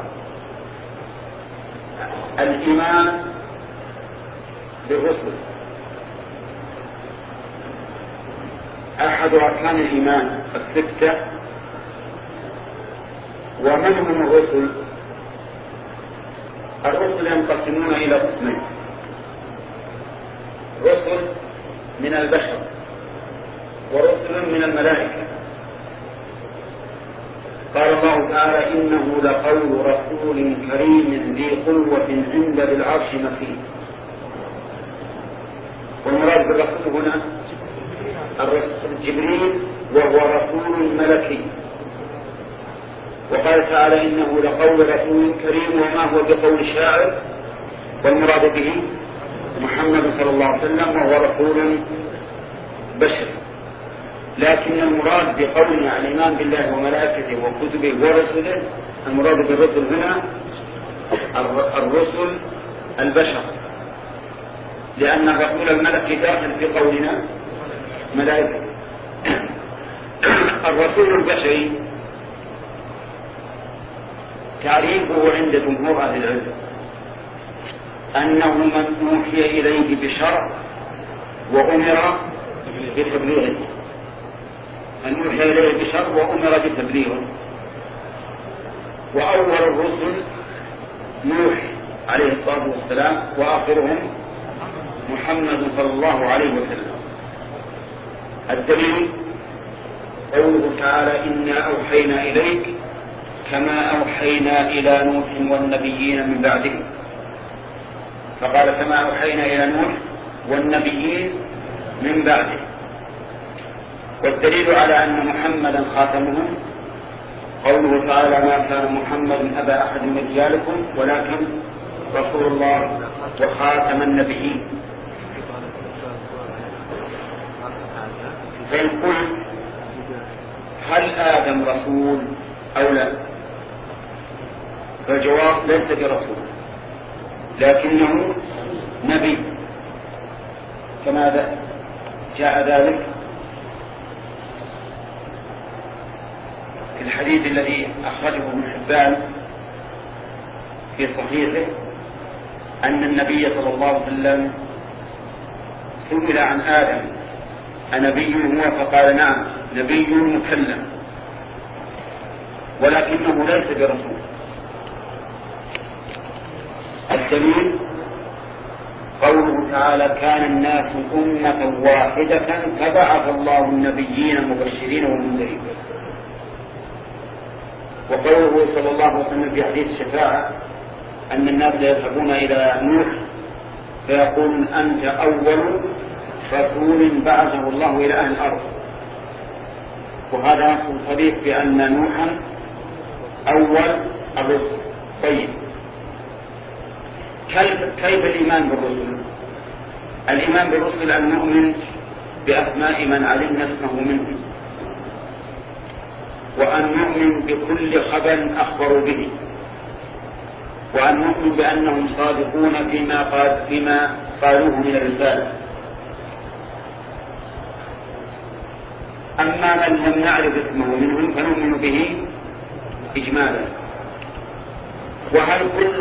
الإيمان بالرسل أحد أركان الإيمان الستة. ومن هم الرسل؟ الرسل ينقسمون إلى قسمين: رسل من البشر ورسل من الملائكة. قال الله تعالى إنه لقول رسول كريم ذي قوة عند ذي العرش مكين. والمراد بالرسول هنا الرسول جبريل وهو رسول ملكي. وقال تعالى إنه لقول رسول كريم وما هو بقول شاعر، والمراد به محمد صلى الله عليه وسلم وهو رسول بشر. لكن المراد بقولنا الإيمان بالله وملائكته وكتبه ورسله، المراد بالرسل هنا الرسل البشر، لأن الرسول الملكي داخل في قولنا ملائكة. الرسول البشري تعريفه عند جمهور أهل العلم أنه من أوحي إليه بشرع وأمر بتبليغه، من أوحي إليه بشرع وأمر بتبليغه. وأول الرسل نوح عليه الصلاة والسلام وآخرهم محمد صلى الله عليه وسلم. الدليل قوله تعالى إنا أوحينا إليك كما أوحينا إلى نوح والنبيين من بعده. فقال كما أوحينا إلى نوح والنبيين من بعده. والدليل على أن محمدا خاتمهم قوله تعالى ما كان محمد أبا أحد من رجالكم ولكن رسول الله وخاتم النبيين. فإن قلت هل آدم رسول أو لا؟ فالجواب ليس برسول لكنه نبي، كما جاء ذلك في الحديث الذي أخرجه ابن حبان في صحيحه أن النبي صلى الله عليه وسلم سئل عن آدم أنبي هو؟ فقال نعم نبي مكلم ولكنه ليس برسول. الدليل قوله تعالى كان الناس أمة واحدة فبعث الله النبيين مبشرين ومنذرين، وقوله صلى الله عليه وسلم في حديث الشفاعة أن الناس يذهبون إلى نوح فيقول أنت أول رسول بعثه الله إلى أهل الأرض، وهذا صريح بأن نوحا أول الرسل. طيب كيف الإيمان بالرسل؟ الإيمان بالرسل أن نؤمن بأسماء من علمنا اسمه منهم، وأن نؤمن بكل خبر أخبروا به، وأن نؤمن بأنهم صادقون فيما قال فيما قالوه من الرسالة. أما من لم نعرف اسمه منهم فنؤمن به إجمالا. وهل كل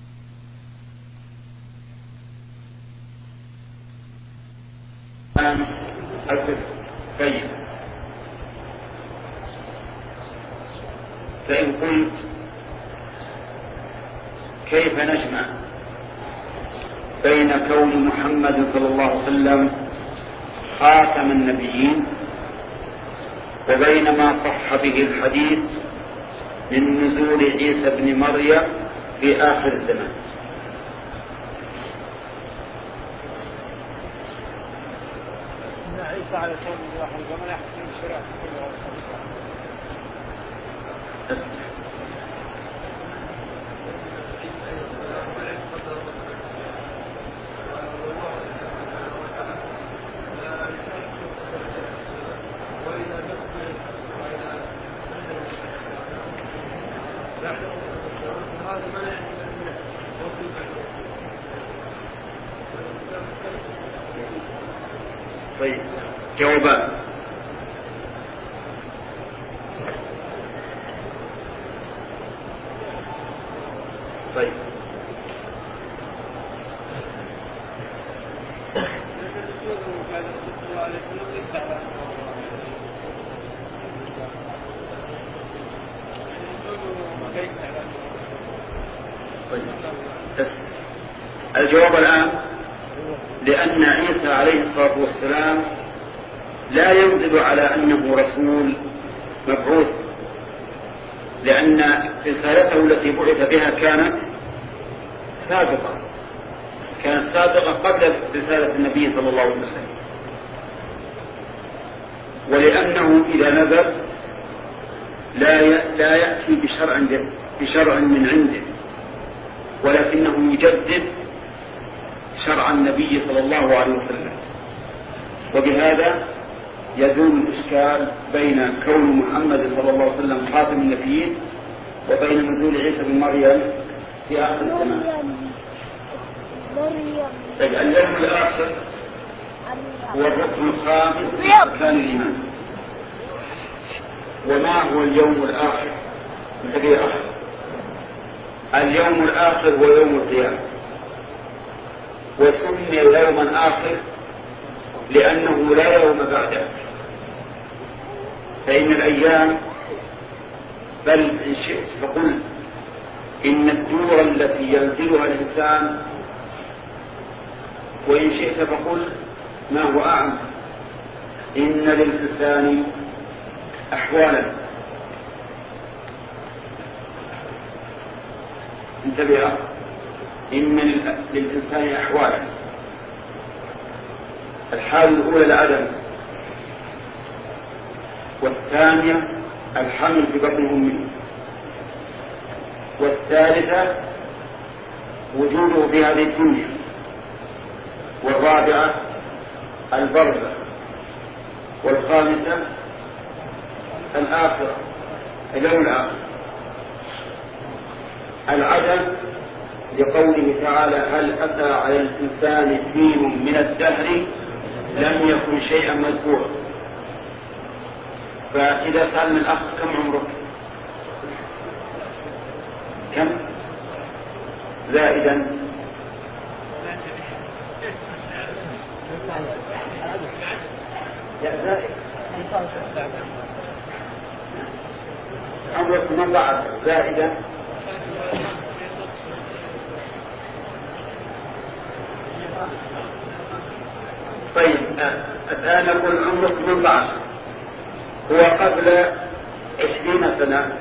طيب فإن قلت كيف نجمع بين كون محمد صلى الله عليه وسلم خاتم النبيين وبين ما صح به الحديث من نزول عيسى بن مريم في آخر الزمان؟
عيسى عليه السلام يحكم الشريعة كلها.
طيب جوابان. طيب الجواب الآن لأن عيسى عليه الصلاة والسلام لا ينزل على أنه رسول مبعوث، لأن رسالته التي بعث بها كانت سابقة كانت سابقة قبل رسالة النبي صلى الله عليه وسلم، ولأنه إذا نزل لا لا يأتي بشرع بشرع من عنده، ولكنه يجدد شرع النبي صلى الله عليه وسلم. وبهذا يزول الإشكال بين كون محمد صلى الله عليه وسلم خاتم النبيين وبين نزول عيسى بن مريم في آخر الزمان. طيب اليوم الآخر هو الركن الخامس من أركان الإيمان. وما هو اليوم الآخر؟ الذي آخر اليوم الآخر هو يوم القيامة، وسمي يوما آخر لأنه لا يوم بعده، فإن الأيام بل إن شئت فقل إن الدور التي ينزلها الإنسان، وإن شئت فقل ما هو أعم، إن للإنسان أحوالا. انتبه، إن للإنسان أحوالا. الحال الأولى العدم، والثانية الحمل في بطن أمه، والثالثة وجوده في هذه الدنيا، والرابعة البرزخ، والخامسة الآخرة اليوم الآخر. العدم لقوله تعالى هل أتى على الإنسان حين من الدهر لم يكن شيئا مذكورا. فإذا سألنا الأخ كم عمرك؟ كم؟ زائدا عمرك ثمانية عشر زائدا طيب الآن نقول عمرك ثمانية عشر هو قبل عشرين سنة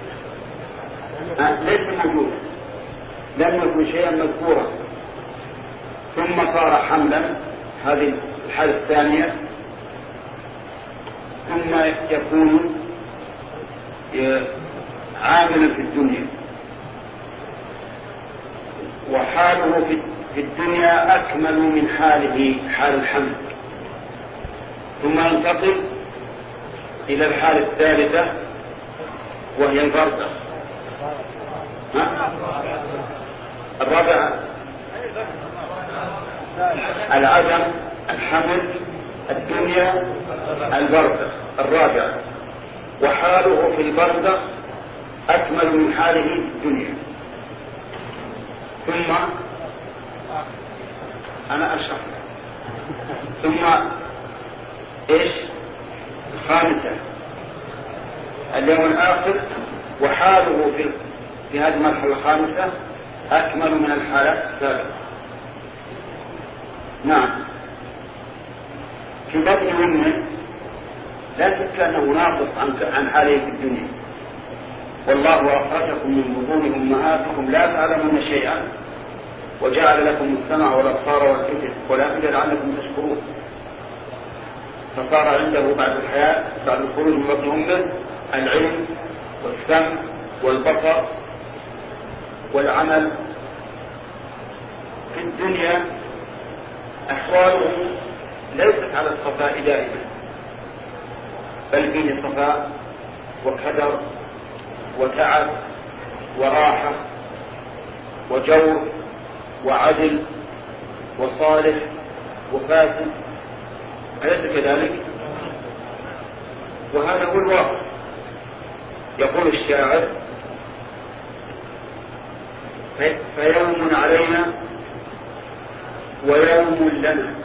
ليس موجودا لم يكن شيئا مذكورا ثم صار حملا هذه الحالة الثانية ثم يكون عاملا في الدنيا وحاله في الدنيا أكمل من حاله حال الحمل ثم ينتقل إلى الحالة الثالثة وهي البردة الرابعة العدم الحمل الدنيا البردة الرابعة وحاله في البردة أكمل من حاله في الدنيا. ثم أنا أشرح ثم إيش الخامسة اليوم الآخر وحاله في في هذه المرحلة الخامسة أكمل من الحالات السابقة. نعم في بطن أمه لا شك أنه ناقص عن حاله في الدنيا والله أخرجكم من بطون أمهاتكم لا تعلمون شيئا وجعل لكم السمع والأبصار والأفئدة والأفئدة لعلكم تشكرون. فصار عنده بعد الحياة بعد الخروج من بطن أمه العلم والسمع والبصر والعمل. في الدنيا أحواله ليست على الصفاء دائما بل فيه صفاء وكدر وتعب وراحة وجور وعدل وصالح وفاسد أليس كذلك؟ وهذا هو الواقع. يقول الشاعر فيوم علينا ويوم لنا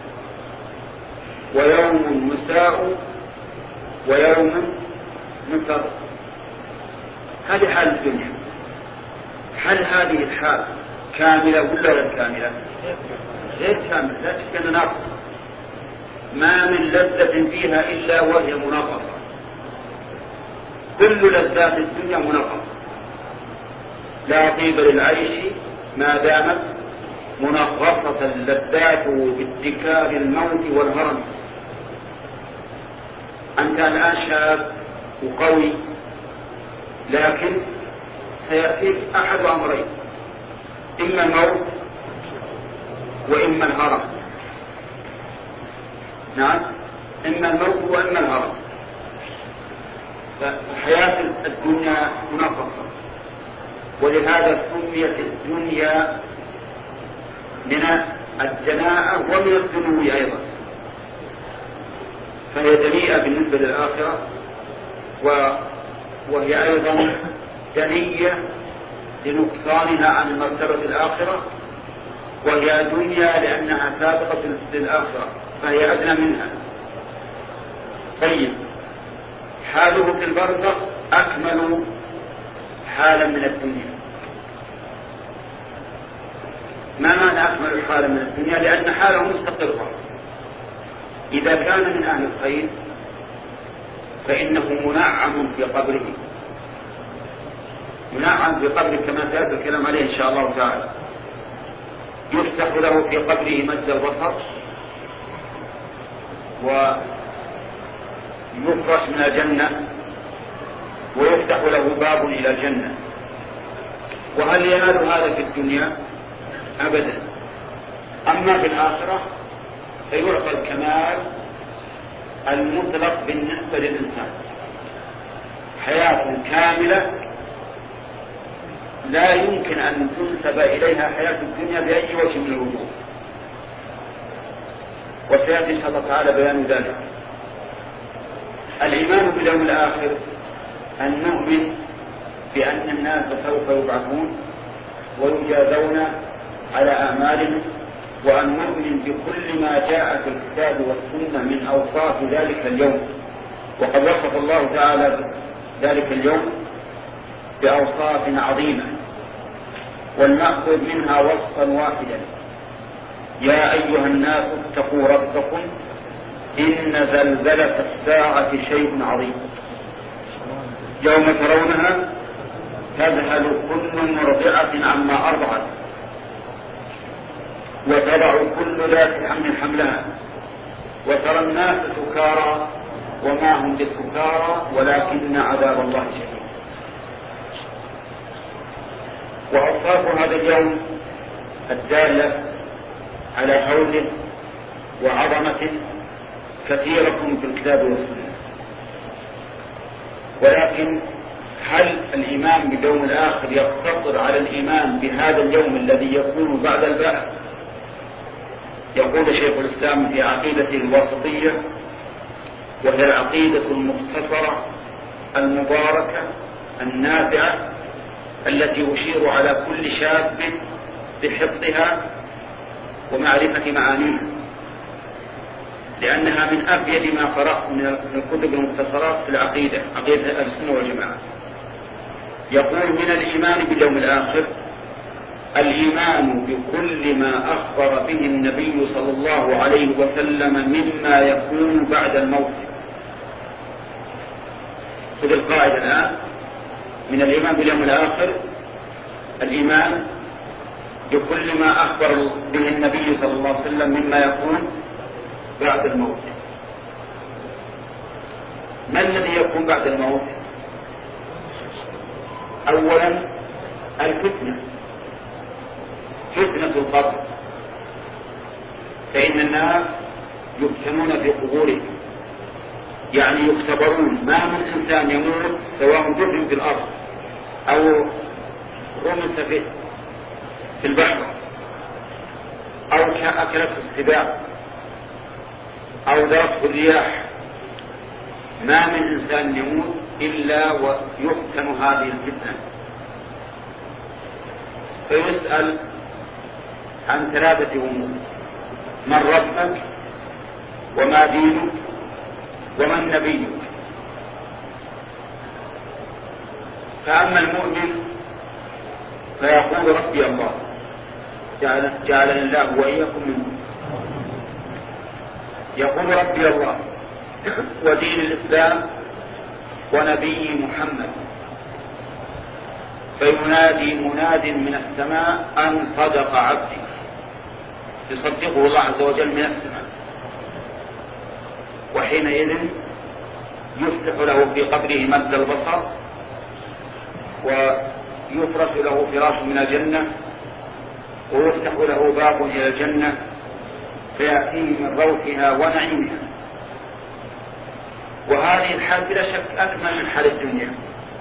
ويوم مساء ويوم نكر. هذه حال الدنيا. هل هذه الحال كاملة ولا غير كاملة؟ غير كاملة لا شك أنها ناقصة. ما من لذة فيها إلا وهي منغصة. كل لذات الدنيا منغصة لا طيب للعيش ما دامت منغصة اللذات باتكار الموت والهرم. أنت الآن شاب وقوي لكن سيأتيك أحد أمرين إما الموت وإما الهرم. نعم إما الموت وإما الهرم. فحياة الدنيا منغصة ولهذا سميت الدنيا من الدناءة ومن الدنو أيضا. فهي دنيئة بالنسبة للآخرة وهي أيضا دنية لنقصانها عن مرتبة الآخرة وهي دنيا لأنها سابقة للآخرة فهي أدنى منها. طيب حاله في البرزخ أكمل حالا من الدنيا. ما معنى أكمل حالا من الدنيا؟ لأن حاله مستقرة. إذا كان من أهل الخير فإنه منعم في قبره منعم في قبره كما سيأتي الكلام عليه إن شاء الله تعالى. يفتح له في قبره مد البصر ويفرش من الجنة ويفتح له باب إلى الجنة. وهل ينال هذا في الدنيا؟ أبدا. أما في الآخرة فيعطى الكمال المطلق بالنسبة للإنسان. حياة كاملة لا يمكن أن تنسب إليها حياة الدنيا بأي وجه من الوجوه، وسيأتي إن شاء الله تعالى بيان ذلك. الإيمان باليوم الآخر أن نؤمن بأن الناس سوف يبعثون ويجازون على أعمالهم، وأن نؤمن بكل ما جاء في الكتاب والسنة من أوصاف ذلك اليوم. وقد وصف الله تعالى ذلك اليوم بأوصاف عظيمة، ولنأخذ منها وصفا واحدا: يا أيها الناس اتقوا ربكم إن زلزلة الساعة شيء عظيم، يوم ترونها تذهل كل مرضعة عما أرضعت وتضع كل ذات حمل حملها وترى الناس سكارى وما هم بسكارى ولكن عذاب الله شديد. وأوصاف هذا اليوم الدالة على هوله وعظمته كثيرة في الكتاب والسنة، ولكن هل الإيمان باليوم الآخر يقتصر على الإيمان بهذا اليوم الذي يكون بعد البعث؟ يقول شيخ الإسلام في عقيدته الوسطية، وهي العقيدة المختصرة المباركة النافعة التي أشير على كل شاب بحفظها ومعرفة معانيها، لأنها من أفيد ما قرأت من الكتب المختصرات في العقيدة، عقيدة أهل السنة والجماعة. يقول: من الإيمان باليوم الآخر الإيمان بكل ما أخبر به النبي صلى الله عليه وسلم مما يكون بعد الموت. خذ القاعدة الآن: من الإيمان باليوم الآخر الإيمان بكل ما أخبر به النبي صلى الله عليه وسلم مما يكون بعد الموت. ما الذي يكون بعد الموت؟ أولا الفتنة، فتنة القبر، فإن الناس يفتنون في قبورهم، يعني يختبرون. ما من إنسان يموت سواء دفن في الأرض أو رمس في البحر أو أكلته السباع أو ذرته الرياح، ما من إنسان يموت إلا ويفتن هذه الفتنة، فيسأل عن ثلاثة أمور: من ربك، وما دينك، ومن نبيك. فأما المؤمن فيقول: ربي الله، جعلني الله وإياكم منه. يقول: ربي الله ودين الإسلام ونبي محمد. فينادي مناد من السماء أن صدق عبدي، يصدقه الله عز وجل من السماء. وحينئذ يفتح له في قبره مد البصر، ويفرش له فراش من الجنة، ويفتح له باب إلى الجنة فيأتيه من روحها ونعيمها. وهذه الحال بلا شك أكمل من حال الدنيا.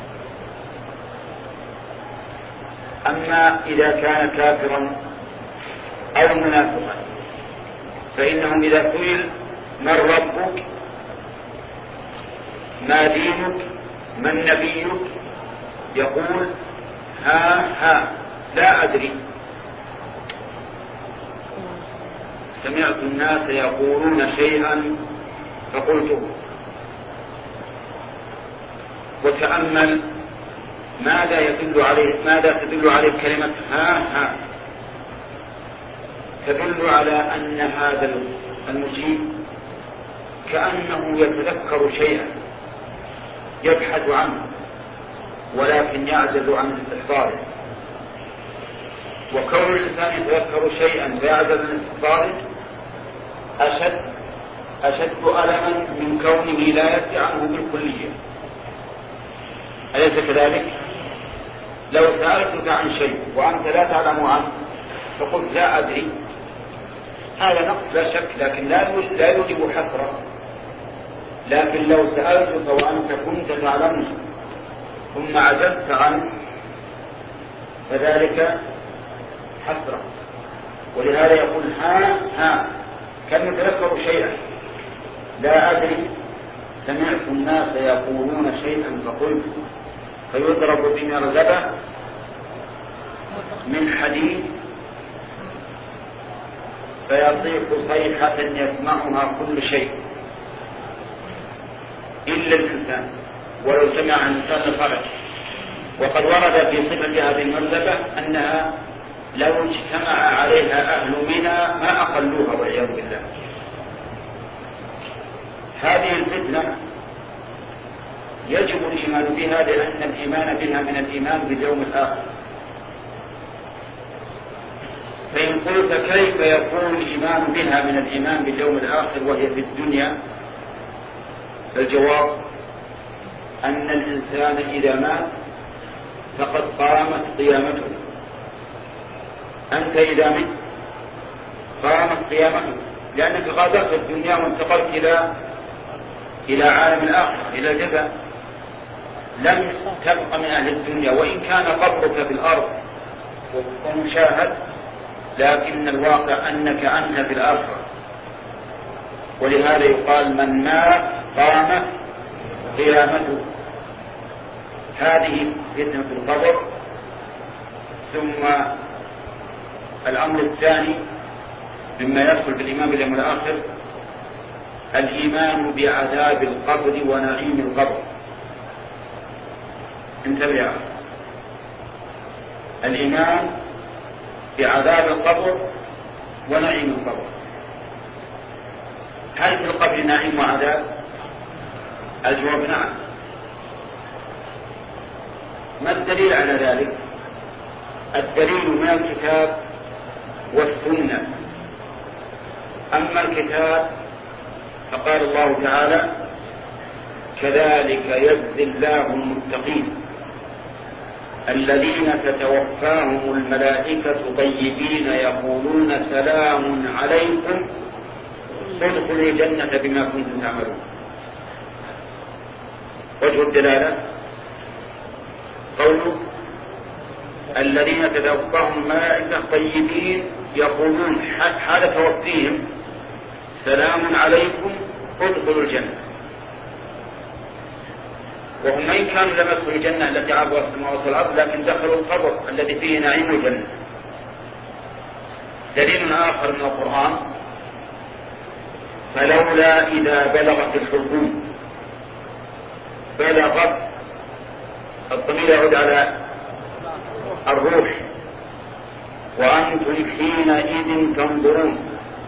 أما إذا كان كافرا أو منافقا فإنهم إذا سئل: من ربك، ما دينك، من نبيك، يقول: ها ها لا أدري. سمعت الناس يقولون شيئا فقلته. وتأمل ماذا يدل عليه، ماذا تدل عليه كلمة ها ها؟ تدل على أن هذا المجيب كأنه يتذكر شيئا يبحث عنه ولكن يعجز عن استحضاره. وكون الإنسان يتذكر شيئا فيعجز عن استحضاره أشد أشد ألما من كونه لا يدري عنه بالكلية. أليس كذلك؟ لو سألتك عن شيء وأنت لا تعلم عنه فقلت لا أدري، هذا نقص لا شك، لكن لا يوجب حسرة. لكن لو سألتك وأنت كنت تعلمه ثم عجزت عنه فذلك حسرة. ولهذا يقول ها ها كان يتذكر شيئا لا أدري سمعت الناس يقولون شيئا فقلت، فيضرب بمرزبة من حديد فيصيح صيحة يسمعها كل شيء إلا الإنسان، ولو سمع الإنسان لصرخ. وقد ورد في صفة هذه المرزبة أنها لو اجتمع عليها أهل منى ما أقلوها والعياذ بالله. هذه الفتنة يجب الإيمان بها، لأن الإيمان بها من الإيمان باليوم الآخر. فإن قلت كيف يكون الإيمان بها من الإيمان باليوم الآخر وهي في الدنيا؟ فالجواب أن الإنسان إذا مات فقد قامت قيامته. أنت إذا مت قامت قيامته، لأنك غادرت الدنيا وانتقلت إلى إلى عالم الآخرة، إلى الجزاء. لم تبق من أهل الدنيا، وإن كان قبرك في الأرض ومشاهد، لكن الواقع أنك أنت في الآخرة. ولهذا يقال من مات قامت قيامته. هذه فتنة القبر. ثم الأمر الثاني مما يدخل بالإيمان باليوم الآخر الإيمان بعذاب القبر ونعيم القبر. انتبه، الإيمان بعذاب القبر ونعيم القبر. هل في القبر نعيم وعذاب؟ الجواب نعم. ما الدليل على ذلك؟ الدليل من الكتاب والسنة. أما الكتاب فقال الله تعالى كذلك يجزي الله المتقين الذين تتوفاهم الملائكة طيبين يقولون سلام عليكم ادخلوا الجنة بما كنتم تعملون. وجه الدلالة قوله الذين تتوفاهم الملائكة طيبين يقولون حال توفيهم سلام عليكم ادخلوا الجنة، وهم إن كانوا لم يدخلوا الجنة التي عرضها السماوات والأرض، لكن دخلوا القبر الذي فيه نعيم الجنة. دليل آخر من القرآن فلولا إذا بلغت الحلقوم. بلغت الضمير يعود على الروح، وأنتم حينئذ تنظرون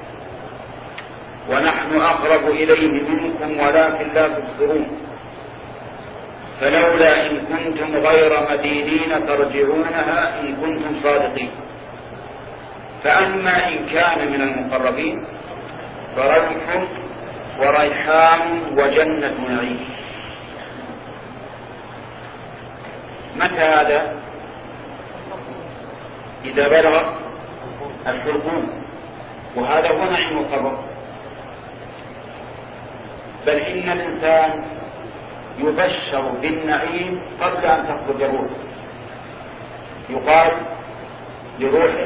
ونحن أقرب إليه منكم ولكن لا تبصرون. فلولا إن كنتم غير مدينين ترجعونها إن كنتم صادقين. فأما إن كان من المقربين فروح وريحان وجنة نعيم. متى هذا؟ إذا بلغ الحلقوم، وهذا هو نعيم القبر. بل إن الإنسان يبشر بالنعيم قبل أن تخرج الروح. يقال لروحه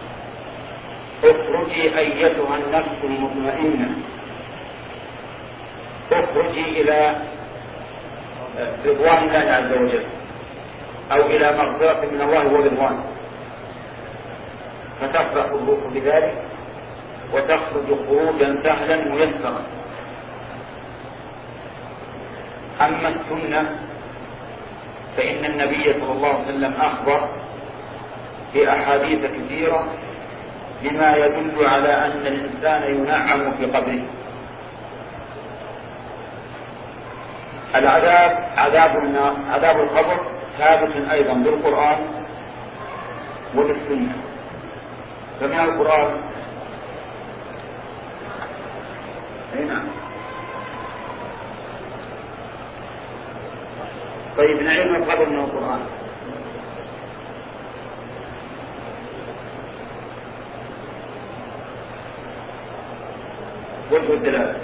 اخرجي أيتها النفس المطمئنة، اخرجي إلى رضوان الله عز وجل أو إلى مغفرة من الله ورضوان، فتفرح الروح بذلك وتخرج خروجا سهلا ميسرا. أما السنة فإن النبي صلى الله عليه وسلم أخبر في أحاديث كثيرة بما يدل على أن الإنسان ينعم في قبره. العذاب عذاب النار عذاب القبر ثابت أيضا بالقرآن وبالسنة. فمن القرآن هنا. طيب نعيم القبر من القرآن. وجه الدلالة.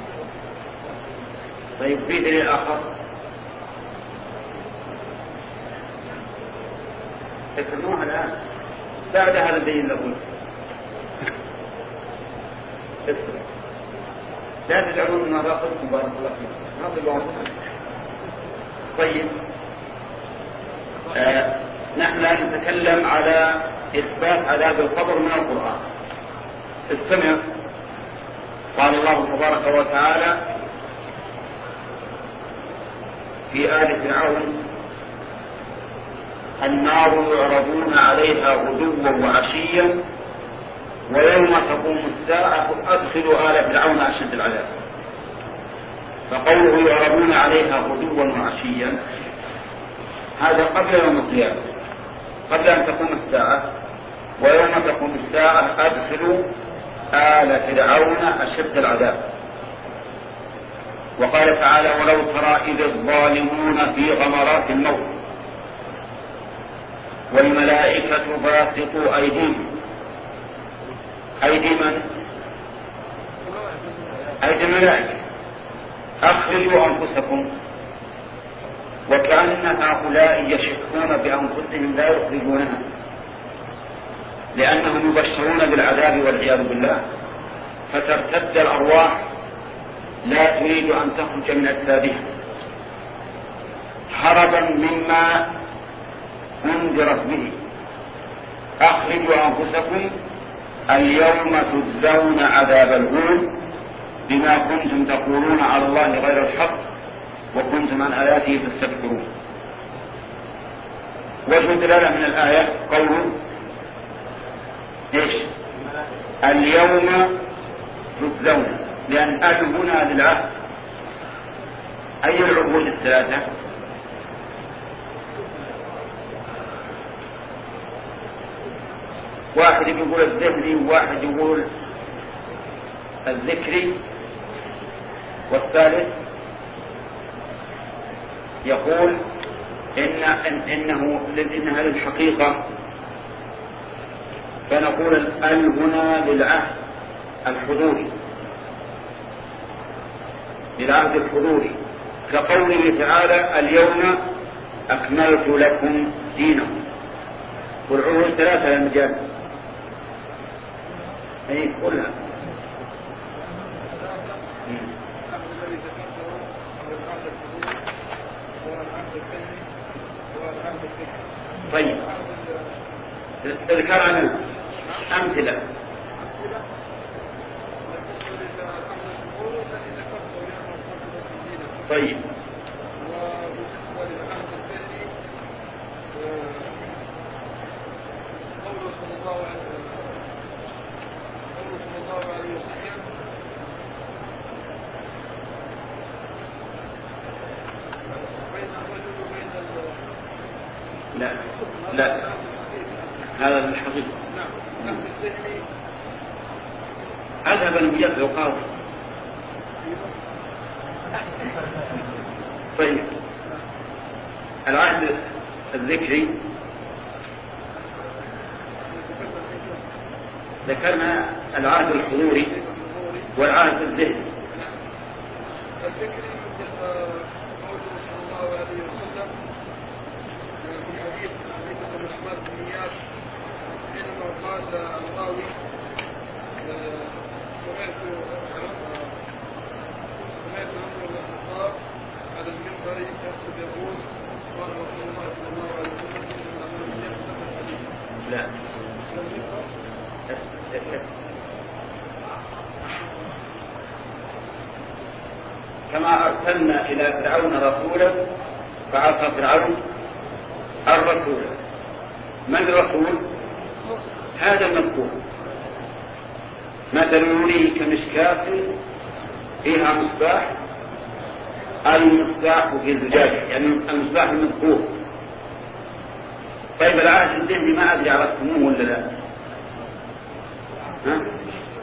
طيب في دليل آخر ذكرناها الآن بعد هذا الدين لكم. لا تجعلون من أضاقكم بارك الله فيكم. هذا الوعظ. طيب آه نحن نتكلم على إثبات عذاب القبر من القرآن. استمع. قال الله تبارك وتعالى في آل فرعون النار يعرضون عليها غدوا وعشيا ويوم تقوم الساعة أدخلوا آل فرعون أشد العذاب. فقوله يعرضون عليها غدوا وعشيا هذا قبل يوم القيامة، قبل أن تقوم الساعة. ويوم تقوم الساعة أدخلوا آل فرعون أشد العذاب. وقال تعالى ولو ترى إذ الظالمون في غمرات الموت والملائكة باسطوا أيديهم. أيدي من؟ أيدي الملائكة. أخرجوا أنفسكم. وكأن هؤلاء يشكون بأنفسهم لا يخرجونها لأنهم يبشرون بالعذاب والعياذ بالله، فترتد الأرواح لا تريد أن تخرج من أجسادها هربا مما أنذرت به. أخرجوا أنفسكم اليوم تجزون عذاب الهون بما كنتم تقولون على الله غير الحق وكنتم عن آياته تستكبرون. وجه الدلالة من الآية قوله إيش؟ اليوم تجزون، لأن أل هنا للعهد. أي العهود الثلاثة؟ واحد يقول الذهني وواحد يقول الذكري والثالث يقول إن إن إنه إنها للحقيقة، فنقول ال هنا للعهد الحضوري، للعهد الحضوري، كقوله تعالى اليوم أكملت لكم دينكم. والعهود ثلاثة يا مجال أي كلها. طيب اذكر عنه أمثلة. طيب لا لا هذا الحقيقة. أذهب المجد وقال طيب العهد الذكري ذكرنا العهد الحضوري والعهد الذهني.
الذكري قوله صلى الله عليه وسلم في حديث حديث الأعمال بالنيات حينما قال الراوي سمعت سمعت عمر بن الخطاب على المنبر يخطب يقول قال رسول الله صلى الله عليه وسلم إن الأعمال بالنيات الحديث.
لا كما أرسلنا إلى فرعون رسولا فعصى فرعون الرسول. من الرسول؟ هذا المذكور. مثل نوره كمشكاة فيها مصباح، المصباح في زجاجة، يعني المصباح المذكور. طيب العهد الذهني ما أدري عرفتموه ولا لا؟ ها؟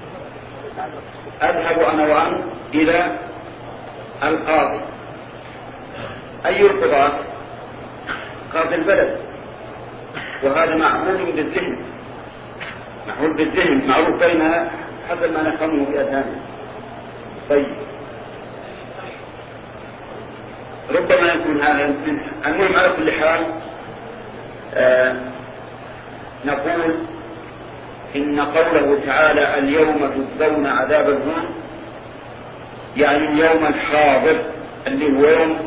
أذهب أنا وأنت إلى القاضي. أي القضاة؟ قاضي البلد، وهذا معمول بالذهن، معمول بالذهن، معروف بينها حسب ما نفهمه في أذهاننا. طيب ربما يكون هذا. المهم على كل حال آه نقول إن قوله تعالى اليوم تجزون عذاب الهون يعني اليوم الحاضر اللي هو يوم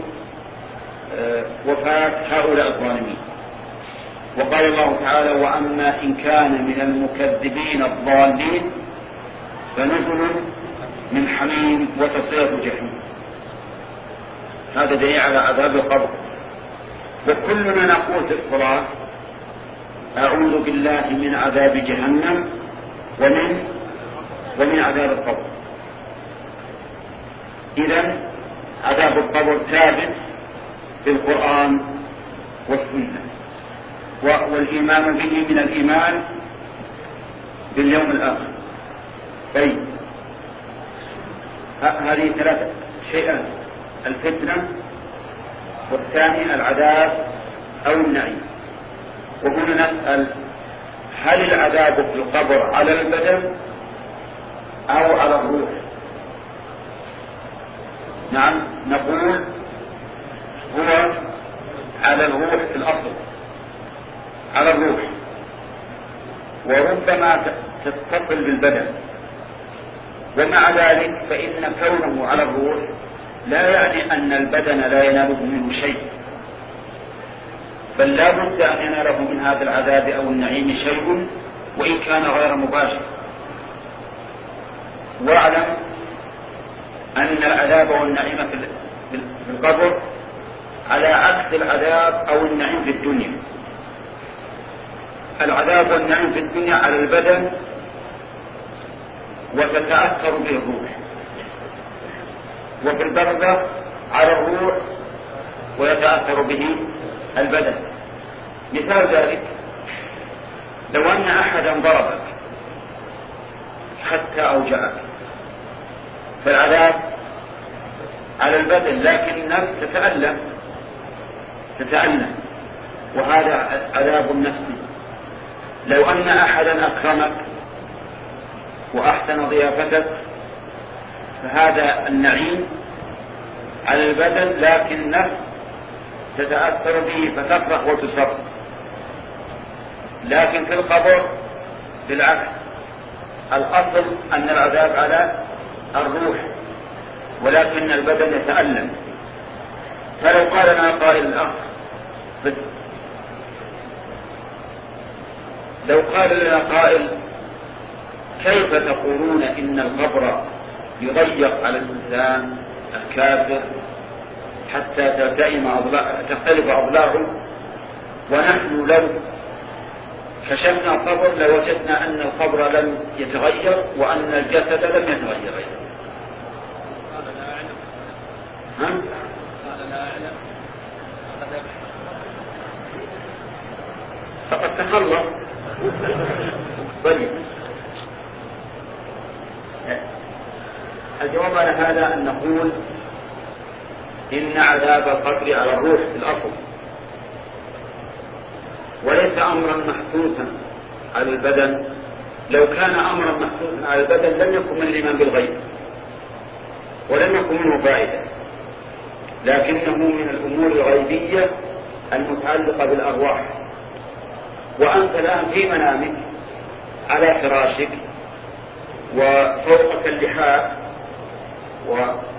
وفاة هؤلاء الظالمين. وقال الله تعالى وأما إن كان من المكذبين الضالين فنزل من حميم وتصلية جحيم. هذا دليل على عذاب القبر. وكلنا نقول في الصلاة أعوذ بالله من عذاب جهنم ومن ومن عذاب القبر. إذن عذاب القبر ثابت في القرآن والسنة، والإيمان به من الإيمان باليوم الآخر. طيب هذه ثلاثة شيئان: الفتنة، والثاني العذاب أو النعيم. وهنا نسأل هل العذاب في القبر على البدن أو على الروح؟ نعم نقول هو على الروح في الأصل، على الروح، وربما تتصل بالبدن. ومع ذلك فإن كونه على الروح لا يعني أن البدن لا يناله منه شيء، بل لا بد أن يناله من هذا العذاب أو النعيم شيء وإن كان غير مباشر. واعلم أن العذاب والنعيم في القبر على عكس العذاب أو النعيم في الدنيا. العذاب والنعيم في الدنيا على البدن وتتأثر به الروح، وفي البرزخ على الروح ويتأثر به البدن. مثال ذلك لو أن أحدا ضربك حتى أوجعك فالعذاب على البدن، لكن النفس تتألم تتألم وهذا عذاب نفسي. لو أن أحدا أكرمك وأحسن ضيافتك فهذا النعيم على البدن، لكن النفس تتأثر به فتفرح وتسر. لكن في القبر بالعكس، الأصل أن العذاب على الروح ولكن البدن يتألم. فلو قال لنا قائل الأخ لو قال لنا قائل كيف تقولون إن القبر يضيق على الإنسان الكافر حتى تلتئم أضلاعه تختلف أضلاعه، ونحن لو كشفنا القبر لوجدنا أن القبر لم يتغير وأن الجسد لم يتغير أيضا. ها؟ فقد تخلص. طيب الجواب على هذا أن نقول إن عذاب القبر على الروح في الأصل، وليس أمرا محسوسا على البدن. لو كان أمرا محسوسا على البدن لم يكن من الإيمان بالغيب ولم يكن منه فائدة، لكنه من الأمور الغيبية المتعلقة بالأرواح. وأنت الآن في منامك على فراشك وفوقك اللحاف و...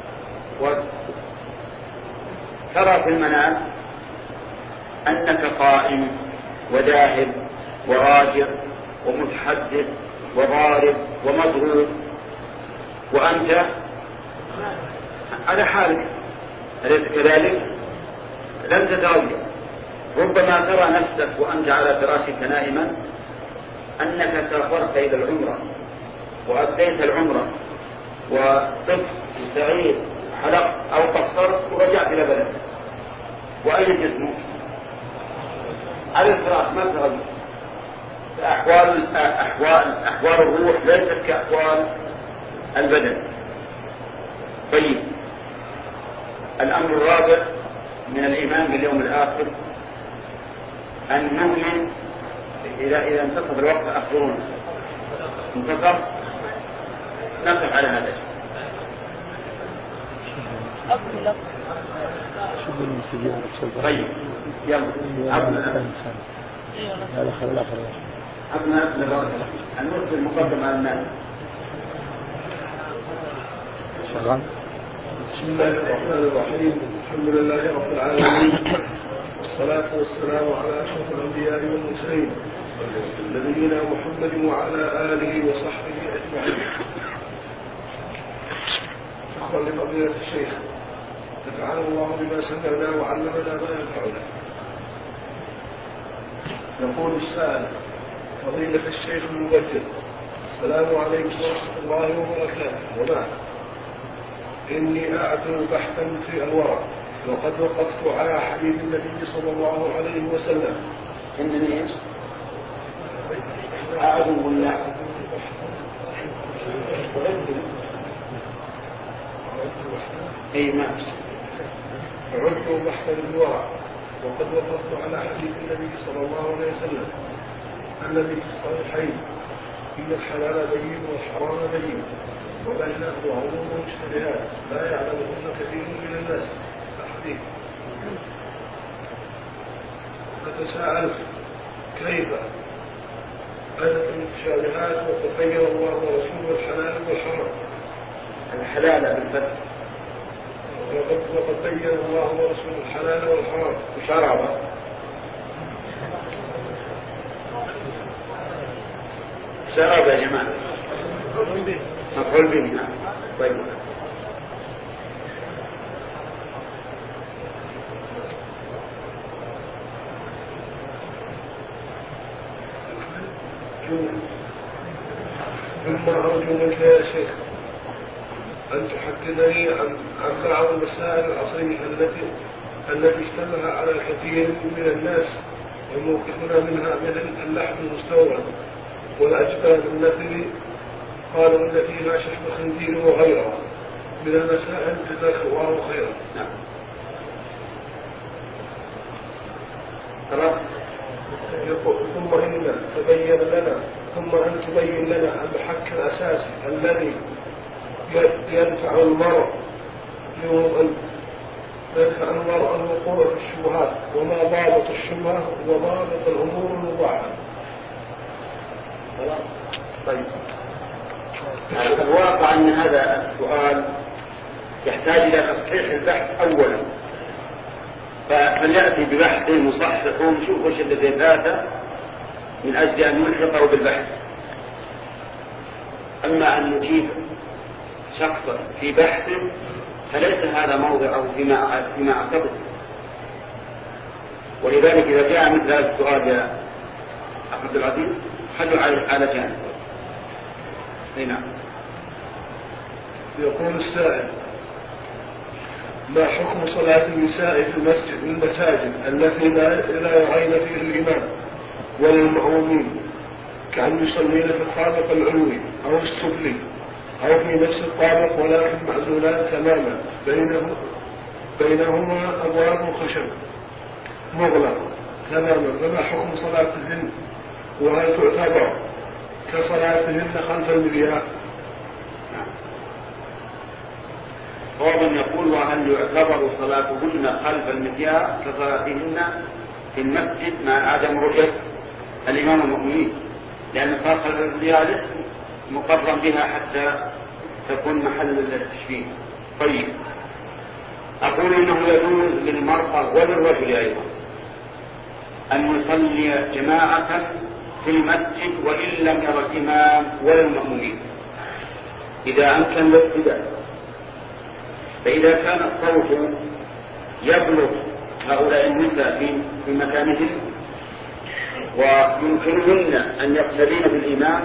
وترى في المنام أنك قائم وذاهب وراجع ومتحدث وضارب ومضروب وأنت على حالك، أليس كذلك؟ لن تتغير. ربما ترى نفسك وأنت على فراشك نائما أنك سافرت إلى العمرة وأديت العمرة وطفت سعيد حلقت أو قصرت ورجعت إلى بلدك، وأين جسمك؟ على الفراش ما تغير. أحوال أحوال أحوال الروح ليست كأحوال البدن. طيب الأمر الرابع من الإيمان باليوم الآخر أن نؤمن إذا إذا انتصف الوقت أخبرون انتصف نقف على هذا الشيء. طيب يلا هذا خلال آخر أبنى أبنى بارك الوقت المقدم على الناس.
شغال. بسم الله الرحمن الرحيم. الحمد لله رب العالمين، والصلاة والسلام على أشرف الأنبياء والمرسلين نبينا محمد وعلى آله وصحبه أجمعين. شكرا لفضيلة الشيخ، نفعنا الله بما سمعنا وعلمنا ما ينفعنا. يقول السائل: فضيلة الشيخ المبجل، السلام عليكم ورحمة الله وبركاته، وبعد، إني أعدل بحثا في الورع، وقد وقفت على حديث النبي صلى الله عليه وسلم.
إنني إيش؟ أعدل بالله. أي نعم.
عدت بحثا في الورع، وقد وقفت على حديث النبي صلى الله عليه وسلم الذي في الصحيحين: إن الحلال بين والحرام بين وبينهما أمور مشتبهات لا يعلمهن كثير من الناس. الحديث. فتساءلت كيف أدت المتشابهات وقد بين الله ورسوله الحلال والحرام.
الحلال بالفتح.
وقد وقد بين الله ورسوله الحلال والحرام
وشرعه. شرب يا جماعة. مفعول به. نعم. طيب.
ثم أرجو منك يا شيخ أن تحدثني عن عن بعض المسائل العصرية التي التي اشتبه على كثير من الناس، وموقفنا منها مثل اللحم المستورد والأجبان التي قالوا إن فيها شحم خنزير وغيرها من المسائل. جزاك الله خيرا.
نعم. خلاص.
ثم إن تبين لنا ثم أن تبين لنا الحق الأساسي الذي يدفع المرء يدفع المرء الوقوع في الشبهات، وما ضابط الشبهة وضابط الأمور المباحة.
طيب. الواقع أن هذا السؤال يحتاج إلى تصحيح البحث أولا، فليأتي ببحث مصحح ونشوف وش الذي فات من أجل أن نلحقه بالبحث. أما أن نجيب شخصا في بحث فليس هذا موضعه فيما فيما أعتقد. ولذلك إذا جاء مثل هذا السؤال يا أحمد العزيز خلوا على جانب. نعم.
يقول السائل: ما حكم صلاة النساء في المسجد في المساجد التي لا يرين فيه الإمام ولا المأمومين، كأن يصلين في الطابق العلوي أو السفلي أو في نفس الطابق ولكن معزولات تماما بينهما بينهما أبواب خشب مغلقة تماما، فما حكم صلاتهن؟ وهل تعتبر كصلاتهن خلف المذياع؟
قوم يقول: وهل يعتبر صلاتهن خلف المذياع كصلاتهن في المسجد مع عدم رؤية الإمام المؤمنين؟ لأن الصلاة خلف المذياع ليس مقرر بها حتى تكون محل التشبيه. طيب، أقول إنه يجوز للمرأة وللرجل أيضا أن يصلي جماعة في المسجد وإن لم يرى الإمام ولا المأمومين إذا أمكن الاقتداء. فإذا كان الصوت يبلغ هؤلاء النساء في مكانهم ويمكنهن أن يقتدين بالإمام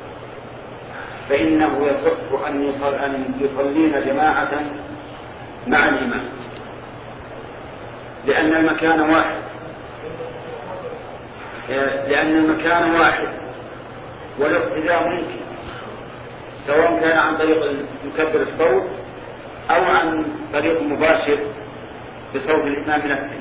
فإنه يصح أن يصل أن يصلين جماعة مع الإمام، لأن المكان واحد لأن المكان واحد والاقتداء ممكن، سواء كان عن طريق مكبر الصوت أو عن طريق مباشر بصوت الإمام نفسه.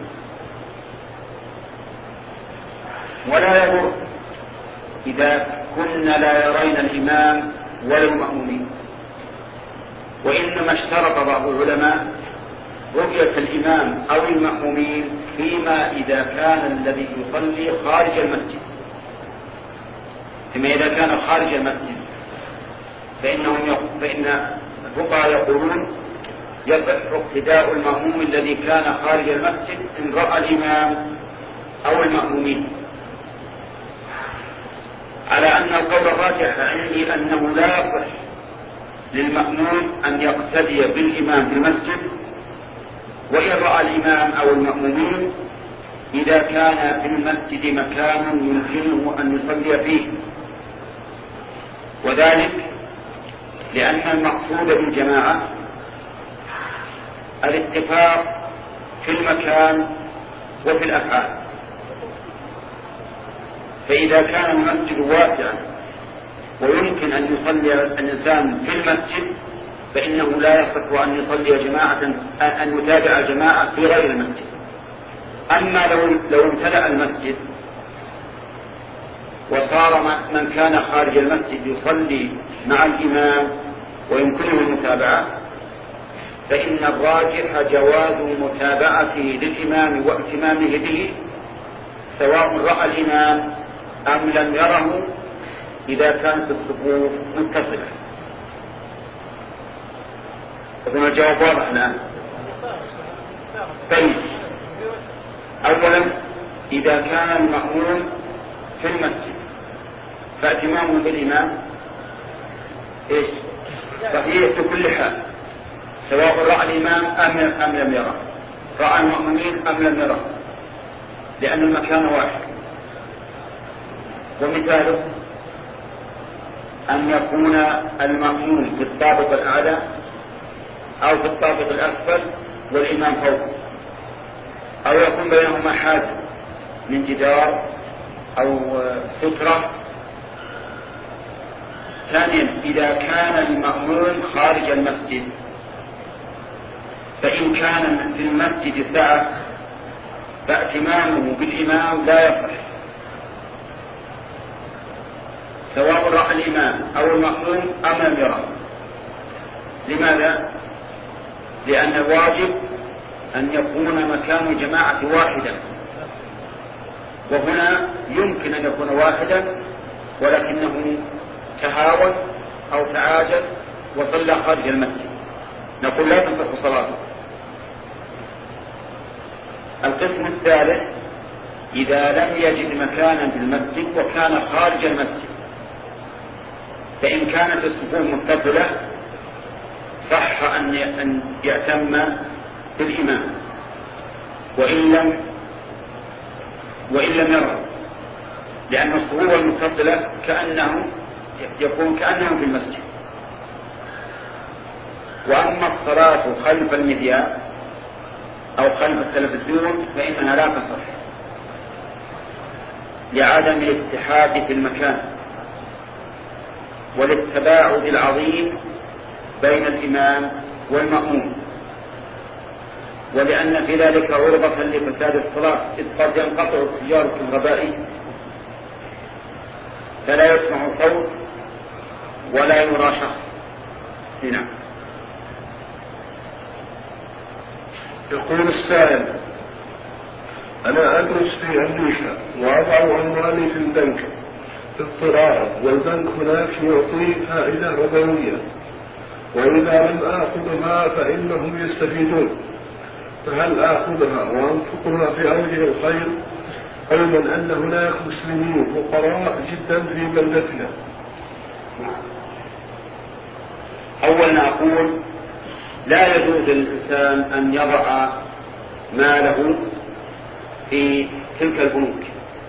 ولا يضر إذا كنا لا يرين الإمام ولا المأمومين، وإنما اشترط بعض العلماء رؤية الإمام أو المأمومين فيما إذا كان الذي يصلي خارج المسجد، ثم إذا كان خارج المسجد فإنهم فإن الفقهاء يقولون يصح اقتداء المأموم الذي كان خارج المسجد إن رأى الإمام أو المأمومين، على أن القول الراجح عندي أنه لا يصح للمأموم أن يقتدي بالإمام في المسجد وإن رأى الإمام أو المأمومين إذا كان في المسجد مكان يمكنه أن يصلي فيه، وذلك لأن المقصود بالجماعة الاتفاق في المكان وفي الأفعال. فإذا كان المسجد واسعا ويمكن أن يصلي الإنسان في المسجد فإنه لا يصح أن يصلي جماعة أن يتابع جماعة في غير المسجد. أما لو لو امتلأ المسجد وصار من كان خارج المسجد يصلي مع الإمام ويمكنه المتابعة فإن الراجح جواز متابعته للإمام وائتمامه به سواء رأى الإمام أم لم يره إذا كانت الصفوف متصلة. أظن الجواب واضح الآن. طيب، أولا إذا كان المأموم في المسجد فاتمامه بالإمام إيش؟ صحيح في كل حال سواء رأى الإمام أم لم يره، رأى المأمومين أم لم يره، لأن المكان واحد. ومثاله أن يكون المأموم في الطابق الأعلى أو في الطابق الأسفل والإمام فوق، أو يكون بينهما حاجز من جدار أو سترة. ثانيا إذا كان المأموم خارج المسجد فإن كان في المسجد سعة فائتمامه بالإمام لا يصح سواء رأى الإمام أو المأموم أم لم يره. لماذا؟ لأن الواجب أن يكون مكان الجماعة واحدا، وهنا يمكن أن يكون واحدا ولكنه تهاون أو تعاجز وصلى خارج المسجد، نقول لا تصح صلاته. القسم الثالث إذا لم يجد مكانا في المسجد وكان خارج المسجد فإن كانت الصفوف متصلة صح أن يأتم بالإمام وإن لم وإن لم يره، لأن الصفوف المتصلة كأنه يكون كأنهم في المسجد. وأما الصلاة خلف المذياع أو خلف التلفزيون فإنها لا تصح لعدم الاتحاد في المكان وللتباعد العظيم بين الإمام والمأموم، ولأن في ذلك عرضة لفساد الصلاة إذ قد ينقطع التيار الكهربائي فلا يسمع صوت ولا يرى شخص. هنا
يقول السائل: أنا أدرس في أمريكا وأضع عنواني في البنك اضطرارا، والبنك هناك يعطي فائدة ربوية، وإذا لم آخذها فإنهم يستفيدون، فهل آخذها وأنفقها في أوجه الخير علما أن هناك مسلمين فقراء جدا في بلدتنا؟
أولا أقول لا يجوز للإنسان أن يضع ماله في تلك البنوك،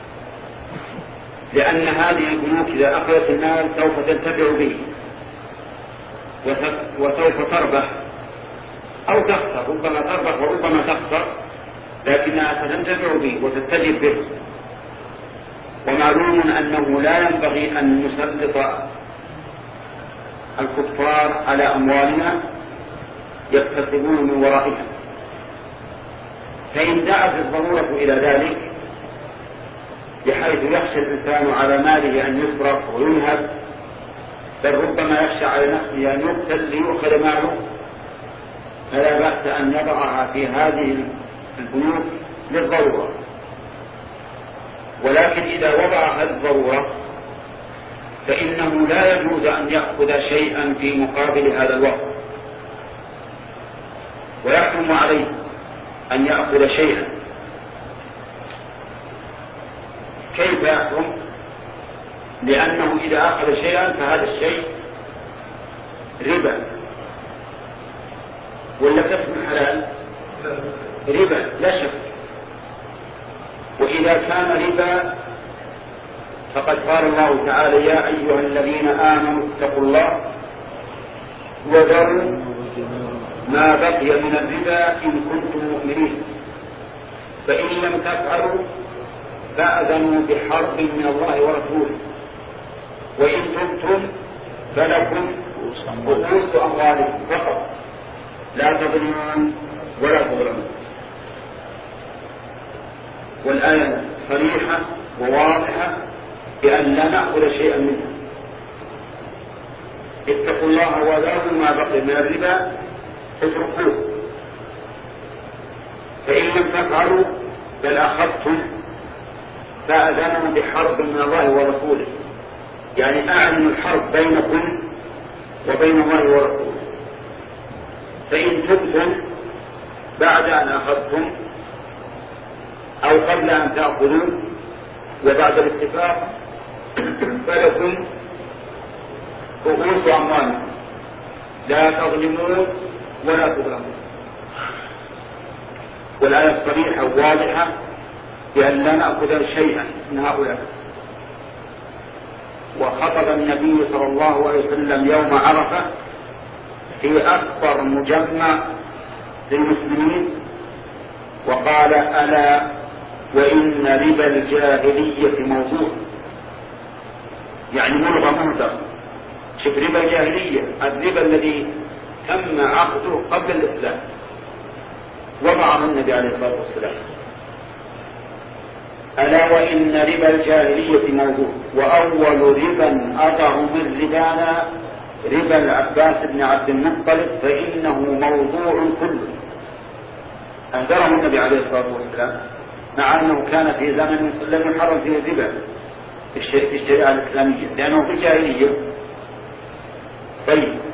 لأن هذه البنوك إذا أخذت المال سوف تنتفع به وسوف تربح أو تخسر، ربما تربح وربما تخسر، لكنها ستنتفع به وتتجر به. ومعلوم أنه لا ينبغي أن نسلط الكفار على أموالنا يكتسبون من ورائها، فإن دعت الضرورة إلى ذلك بحيث يخشى الإنسان على ماله أن يصرف وينهب، بل ربما يخشى على نفسه أن يقتل ليؤخذ ماله، فلا بأس أن يضعها في هذه البنوك للضرورة. ولكن إذا وضعها الضرورة فإنه لا يجوز أن يأخذ شيئا في مقابل هذا الوقت، ويحرم عليه أن يأخذ شيئا. كيف يحرم؟ لأنه إذا أخذ شيئا فهذا الشيء ربا، ولا كسب حلال؟ ربا لا شك. وإذا كان ربا فقد قال الله تعالى: يا أيها الذين آمنوا اتقوا الله وذروا ما بقي من الربا إن كنتم مؤمنين، فإن لم تفعلوا فأذنوا بحرب من الله ورسوله، وإن تبتم فلكم رؤوس أموالكم فقط لا تظلمون ولا تظلمون. والآية صريحة وواضحة بأن لا نأخذ شيئا منها. اتقوا الله وذروا ما بقي من الربا اتركوه، فإن لم تفعلوا بل أخذتم فأذنوا بحرب من الله ورسوله، يعني أعلنوا الحرب بينكم وبين الله ورسوله. فإن تبتم بعد أن أخذتم أو قبل أن تأخذوا وبعد الاتفاق فلكم رؤوس أموالكم لا تظلمون ولا تظلمون. والآية الصريحة واضحة بأن لا نأخذ شيئا من هؤلاء. وخطب النبي صلى الله عليه وسلم يوم عرفة في أكبر مجمع للمسلمين وقال: ألا وإن ربا الجاهلية موضوع، يعني ملغى مهدر. شوف ربا الجاهلية، الربا الذي تم عقده قبل الإسلام وضعه النبي عليه الصلاة والسلام. ألا وإن ربا الجاهلية موضوع، وأول ربا أضع من ربانا ربا العباس بن عبد المطلب فإنه موضوع كله. أنذره النبي عليه الصلاة والسلام، مع أنه كان في زمن لم يحرم فيه الربا في الشريعة الإسلامية لأنه في جاهلية. طيب،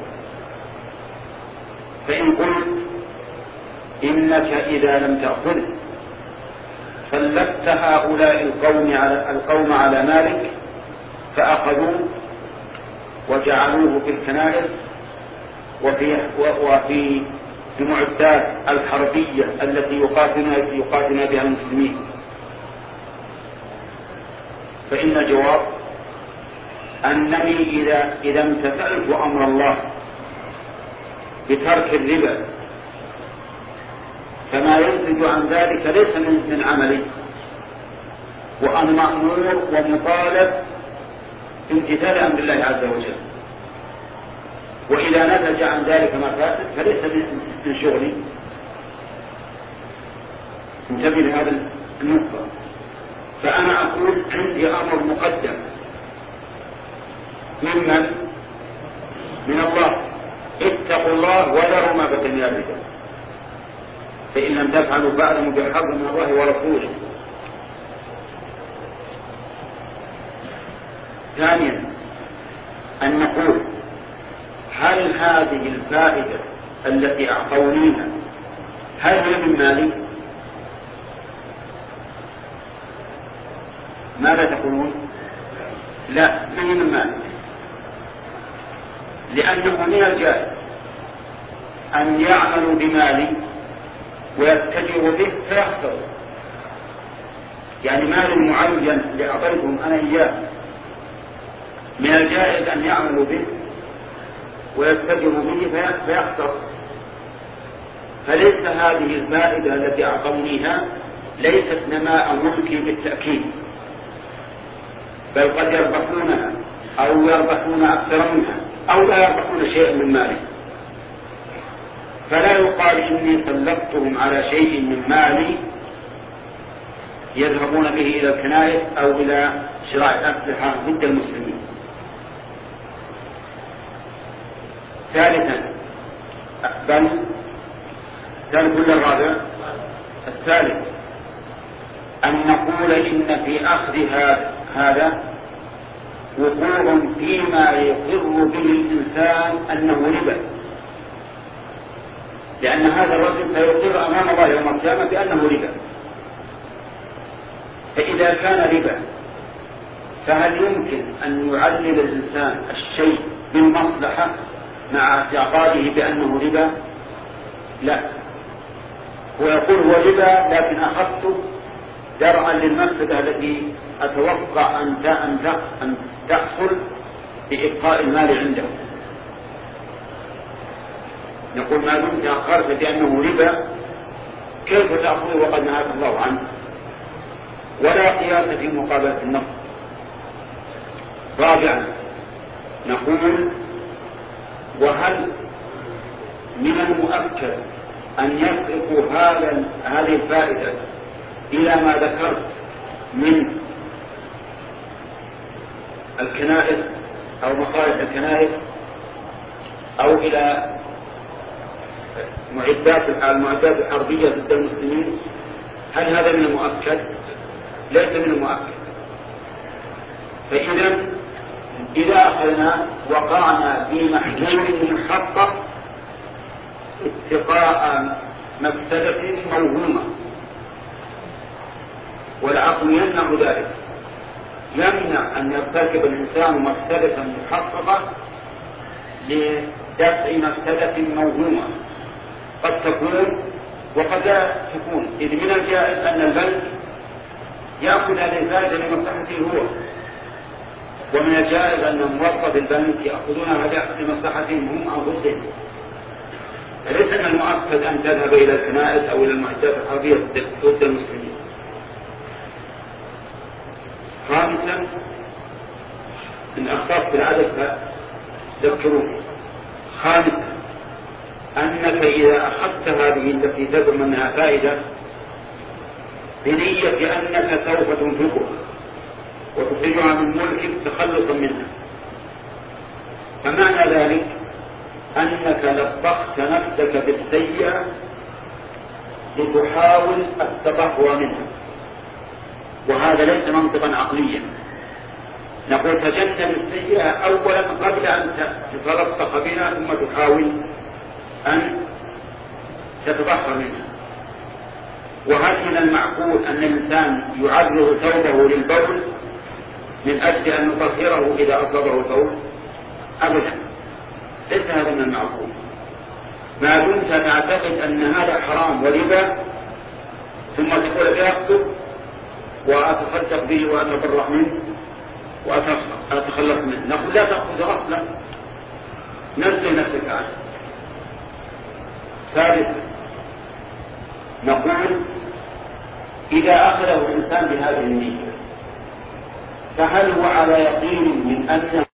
فإن قلت إنك إذا لم تأخذ سلبت هؤلاء القوم على القوم على مالك فأخذوه وجعلوه في الكنائس وفي وفي المعدات الحربية التي يقاتلون يقاتلون بها المسلمين، فإن الجواب أنني إذا إذا امتثلت أمر الله بترك الربا فما ينتج عن ذلك ليس من عملي، وأنا مأمور ومطالب بامتثال أمر الله عز وجل. وإذا نتج عن ذلك مفاسد فليس من شغلي. انتبه لهذا النقطة. فأنا أقول عندي أمر مقدم ممن؟ من الله: اتقوا الله وذروا ما بقي من الربا، فإن لم تفعلوا فأذنوا بحرب من الله ورسوله. ثانيا أن نقول: هل هذه الفائدة التي أعطونيها هل هي من مالي؟ ماذا تقولون؟ لا، ما هي من مالي، لأنه من الجائز أن يعملوا بمالي ويتجروا به فيخسروا. يعني مال معين لأعطيتهم أنا إياه من الجائز أن يعملوا به ويتجروا به فيخسر. فليس هذه الفائدة التي أعطونيها ليست نماء ملكي بالتأكيد، بل قد يربحونها أو يربحون أكثر منها أو لا يربحون شيئا من مالي. فلا يقال إني سلطتهم على شيء من مالي يذهبون به إلى الكنائس أو إلى شراء أسلحة ضد المسلمين. ثالثا بل ثالث ولا الرابع؟ الثالث أن نقول إن في أخذ هذا وقوع فيما يقر به الإنسان أنه ربا، لأن هذا الرجل سيقر أمام الله يوم القيامة بأنه ربا. فإذا كان ربا فهل يمكن أن يعلل الإنسان الشيء بالمصلحة مع اعتقاده بأنه ربا؟ لا، هو يقول هو ربا لكن أخذته درءا للمفسدة التي أتوقع أن تحصل بإبقاء المال عنده. نقول ما دمت أقرت بأنه ربا كيف تأخذه وقد نهاك الله عنه؟ ولا قياس في مقابلة النقص. رابعا نقول وهل من المؤكد أن يصرف هذا هذه الفائدة إلى ما ذكرت من الكنائس أو مصالح الكنائس أو إلى معدات المعدات الحربية ضد المسلمين؟ هل هذا من المؤكد؟ ليس من المؤكد. فإذا إذا أخذنا وقعنا في محلول محقق اتقاء مفسدة موهومة، والعقل يمنع ذلك، يمنع أن يرتكب الإنسان مفسدة محققة لدفع مفسدة موهومة قد تكون وقد لا تكون. إذ من الجائز أن البنك يأخذ هذه الفائدة لمصلحته هو، ومن الجائز أن موظف البنك يأخذونها لمصلحتهم هم أنفسهم. ليس من المؤكد أن تذهب إلى الكنائس أو إلى المعدات الحربية ضد المسلمين. خامسا إن أخطأت بالعدد فذكروني. خامسا أنك إذا أخذت هذه التي تزعم أنها فائدة بنية أنك سوف تنفقها وتخرجها من ملكك تخلصا منها، فمعنى ذلك أنك لطخت نفسك بالسيئة لتحاول التطهر منها، وهذا ليس منطقا عقليا. نقول تجنب السيئة أولا قبل أن تتلطخ بها ثم تحاول أن تتطهر منها. وهل من المعقول أن الإنسان يعرض ثوبه للبول من أجل أن يطهره إذا أصابه ثوب؟ أبدا، ليس هذا من المعقول. ما دمت تعتقد أن هذا حرام وربا ثم تقول أخذه وأتصدق به وأتبرع منه وأتخلص منه، نقول لا تأخذ أصلا، نزل نفسك عنه. ثالثا نقول إذا أخذه الإنسان بهذه النية فهل هو على يقين من أنه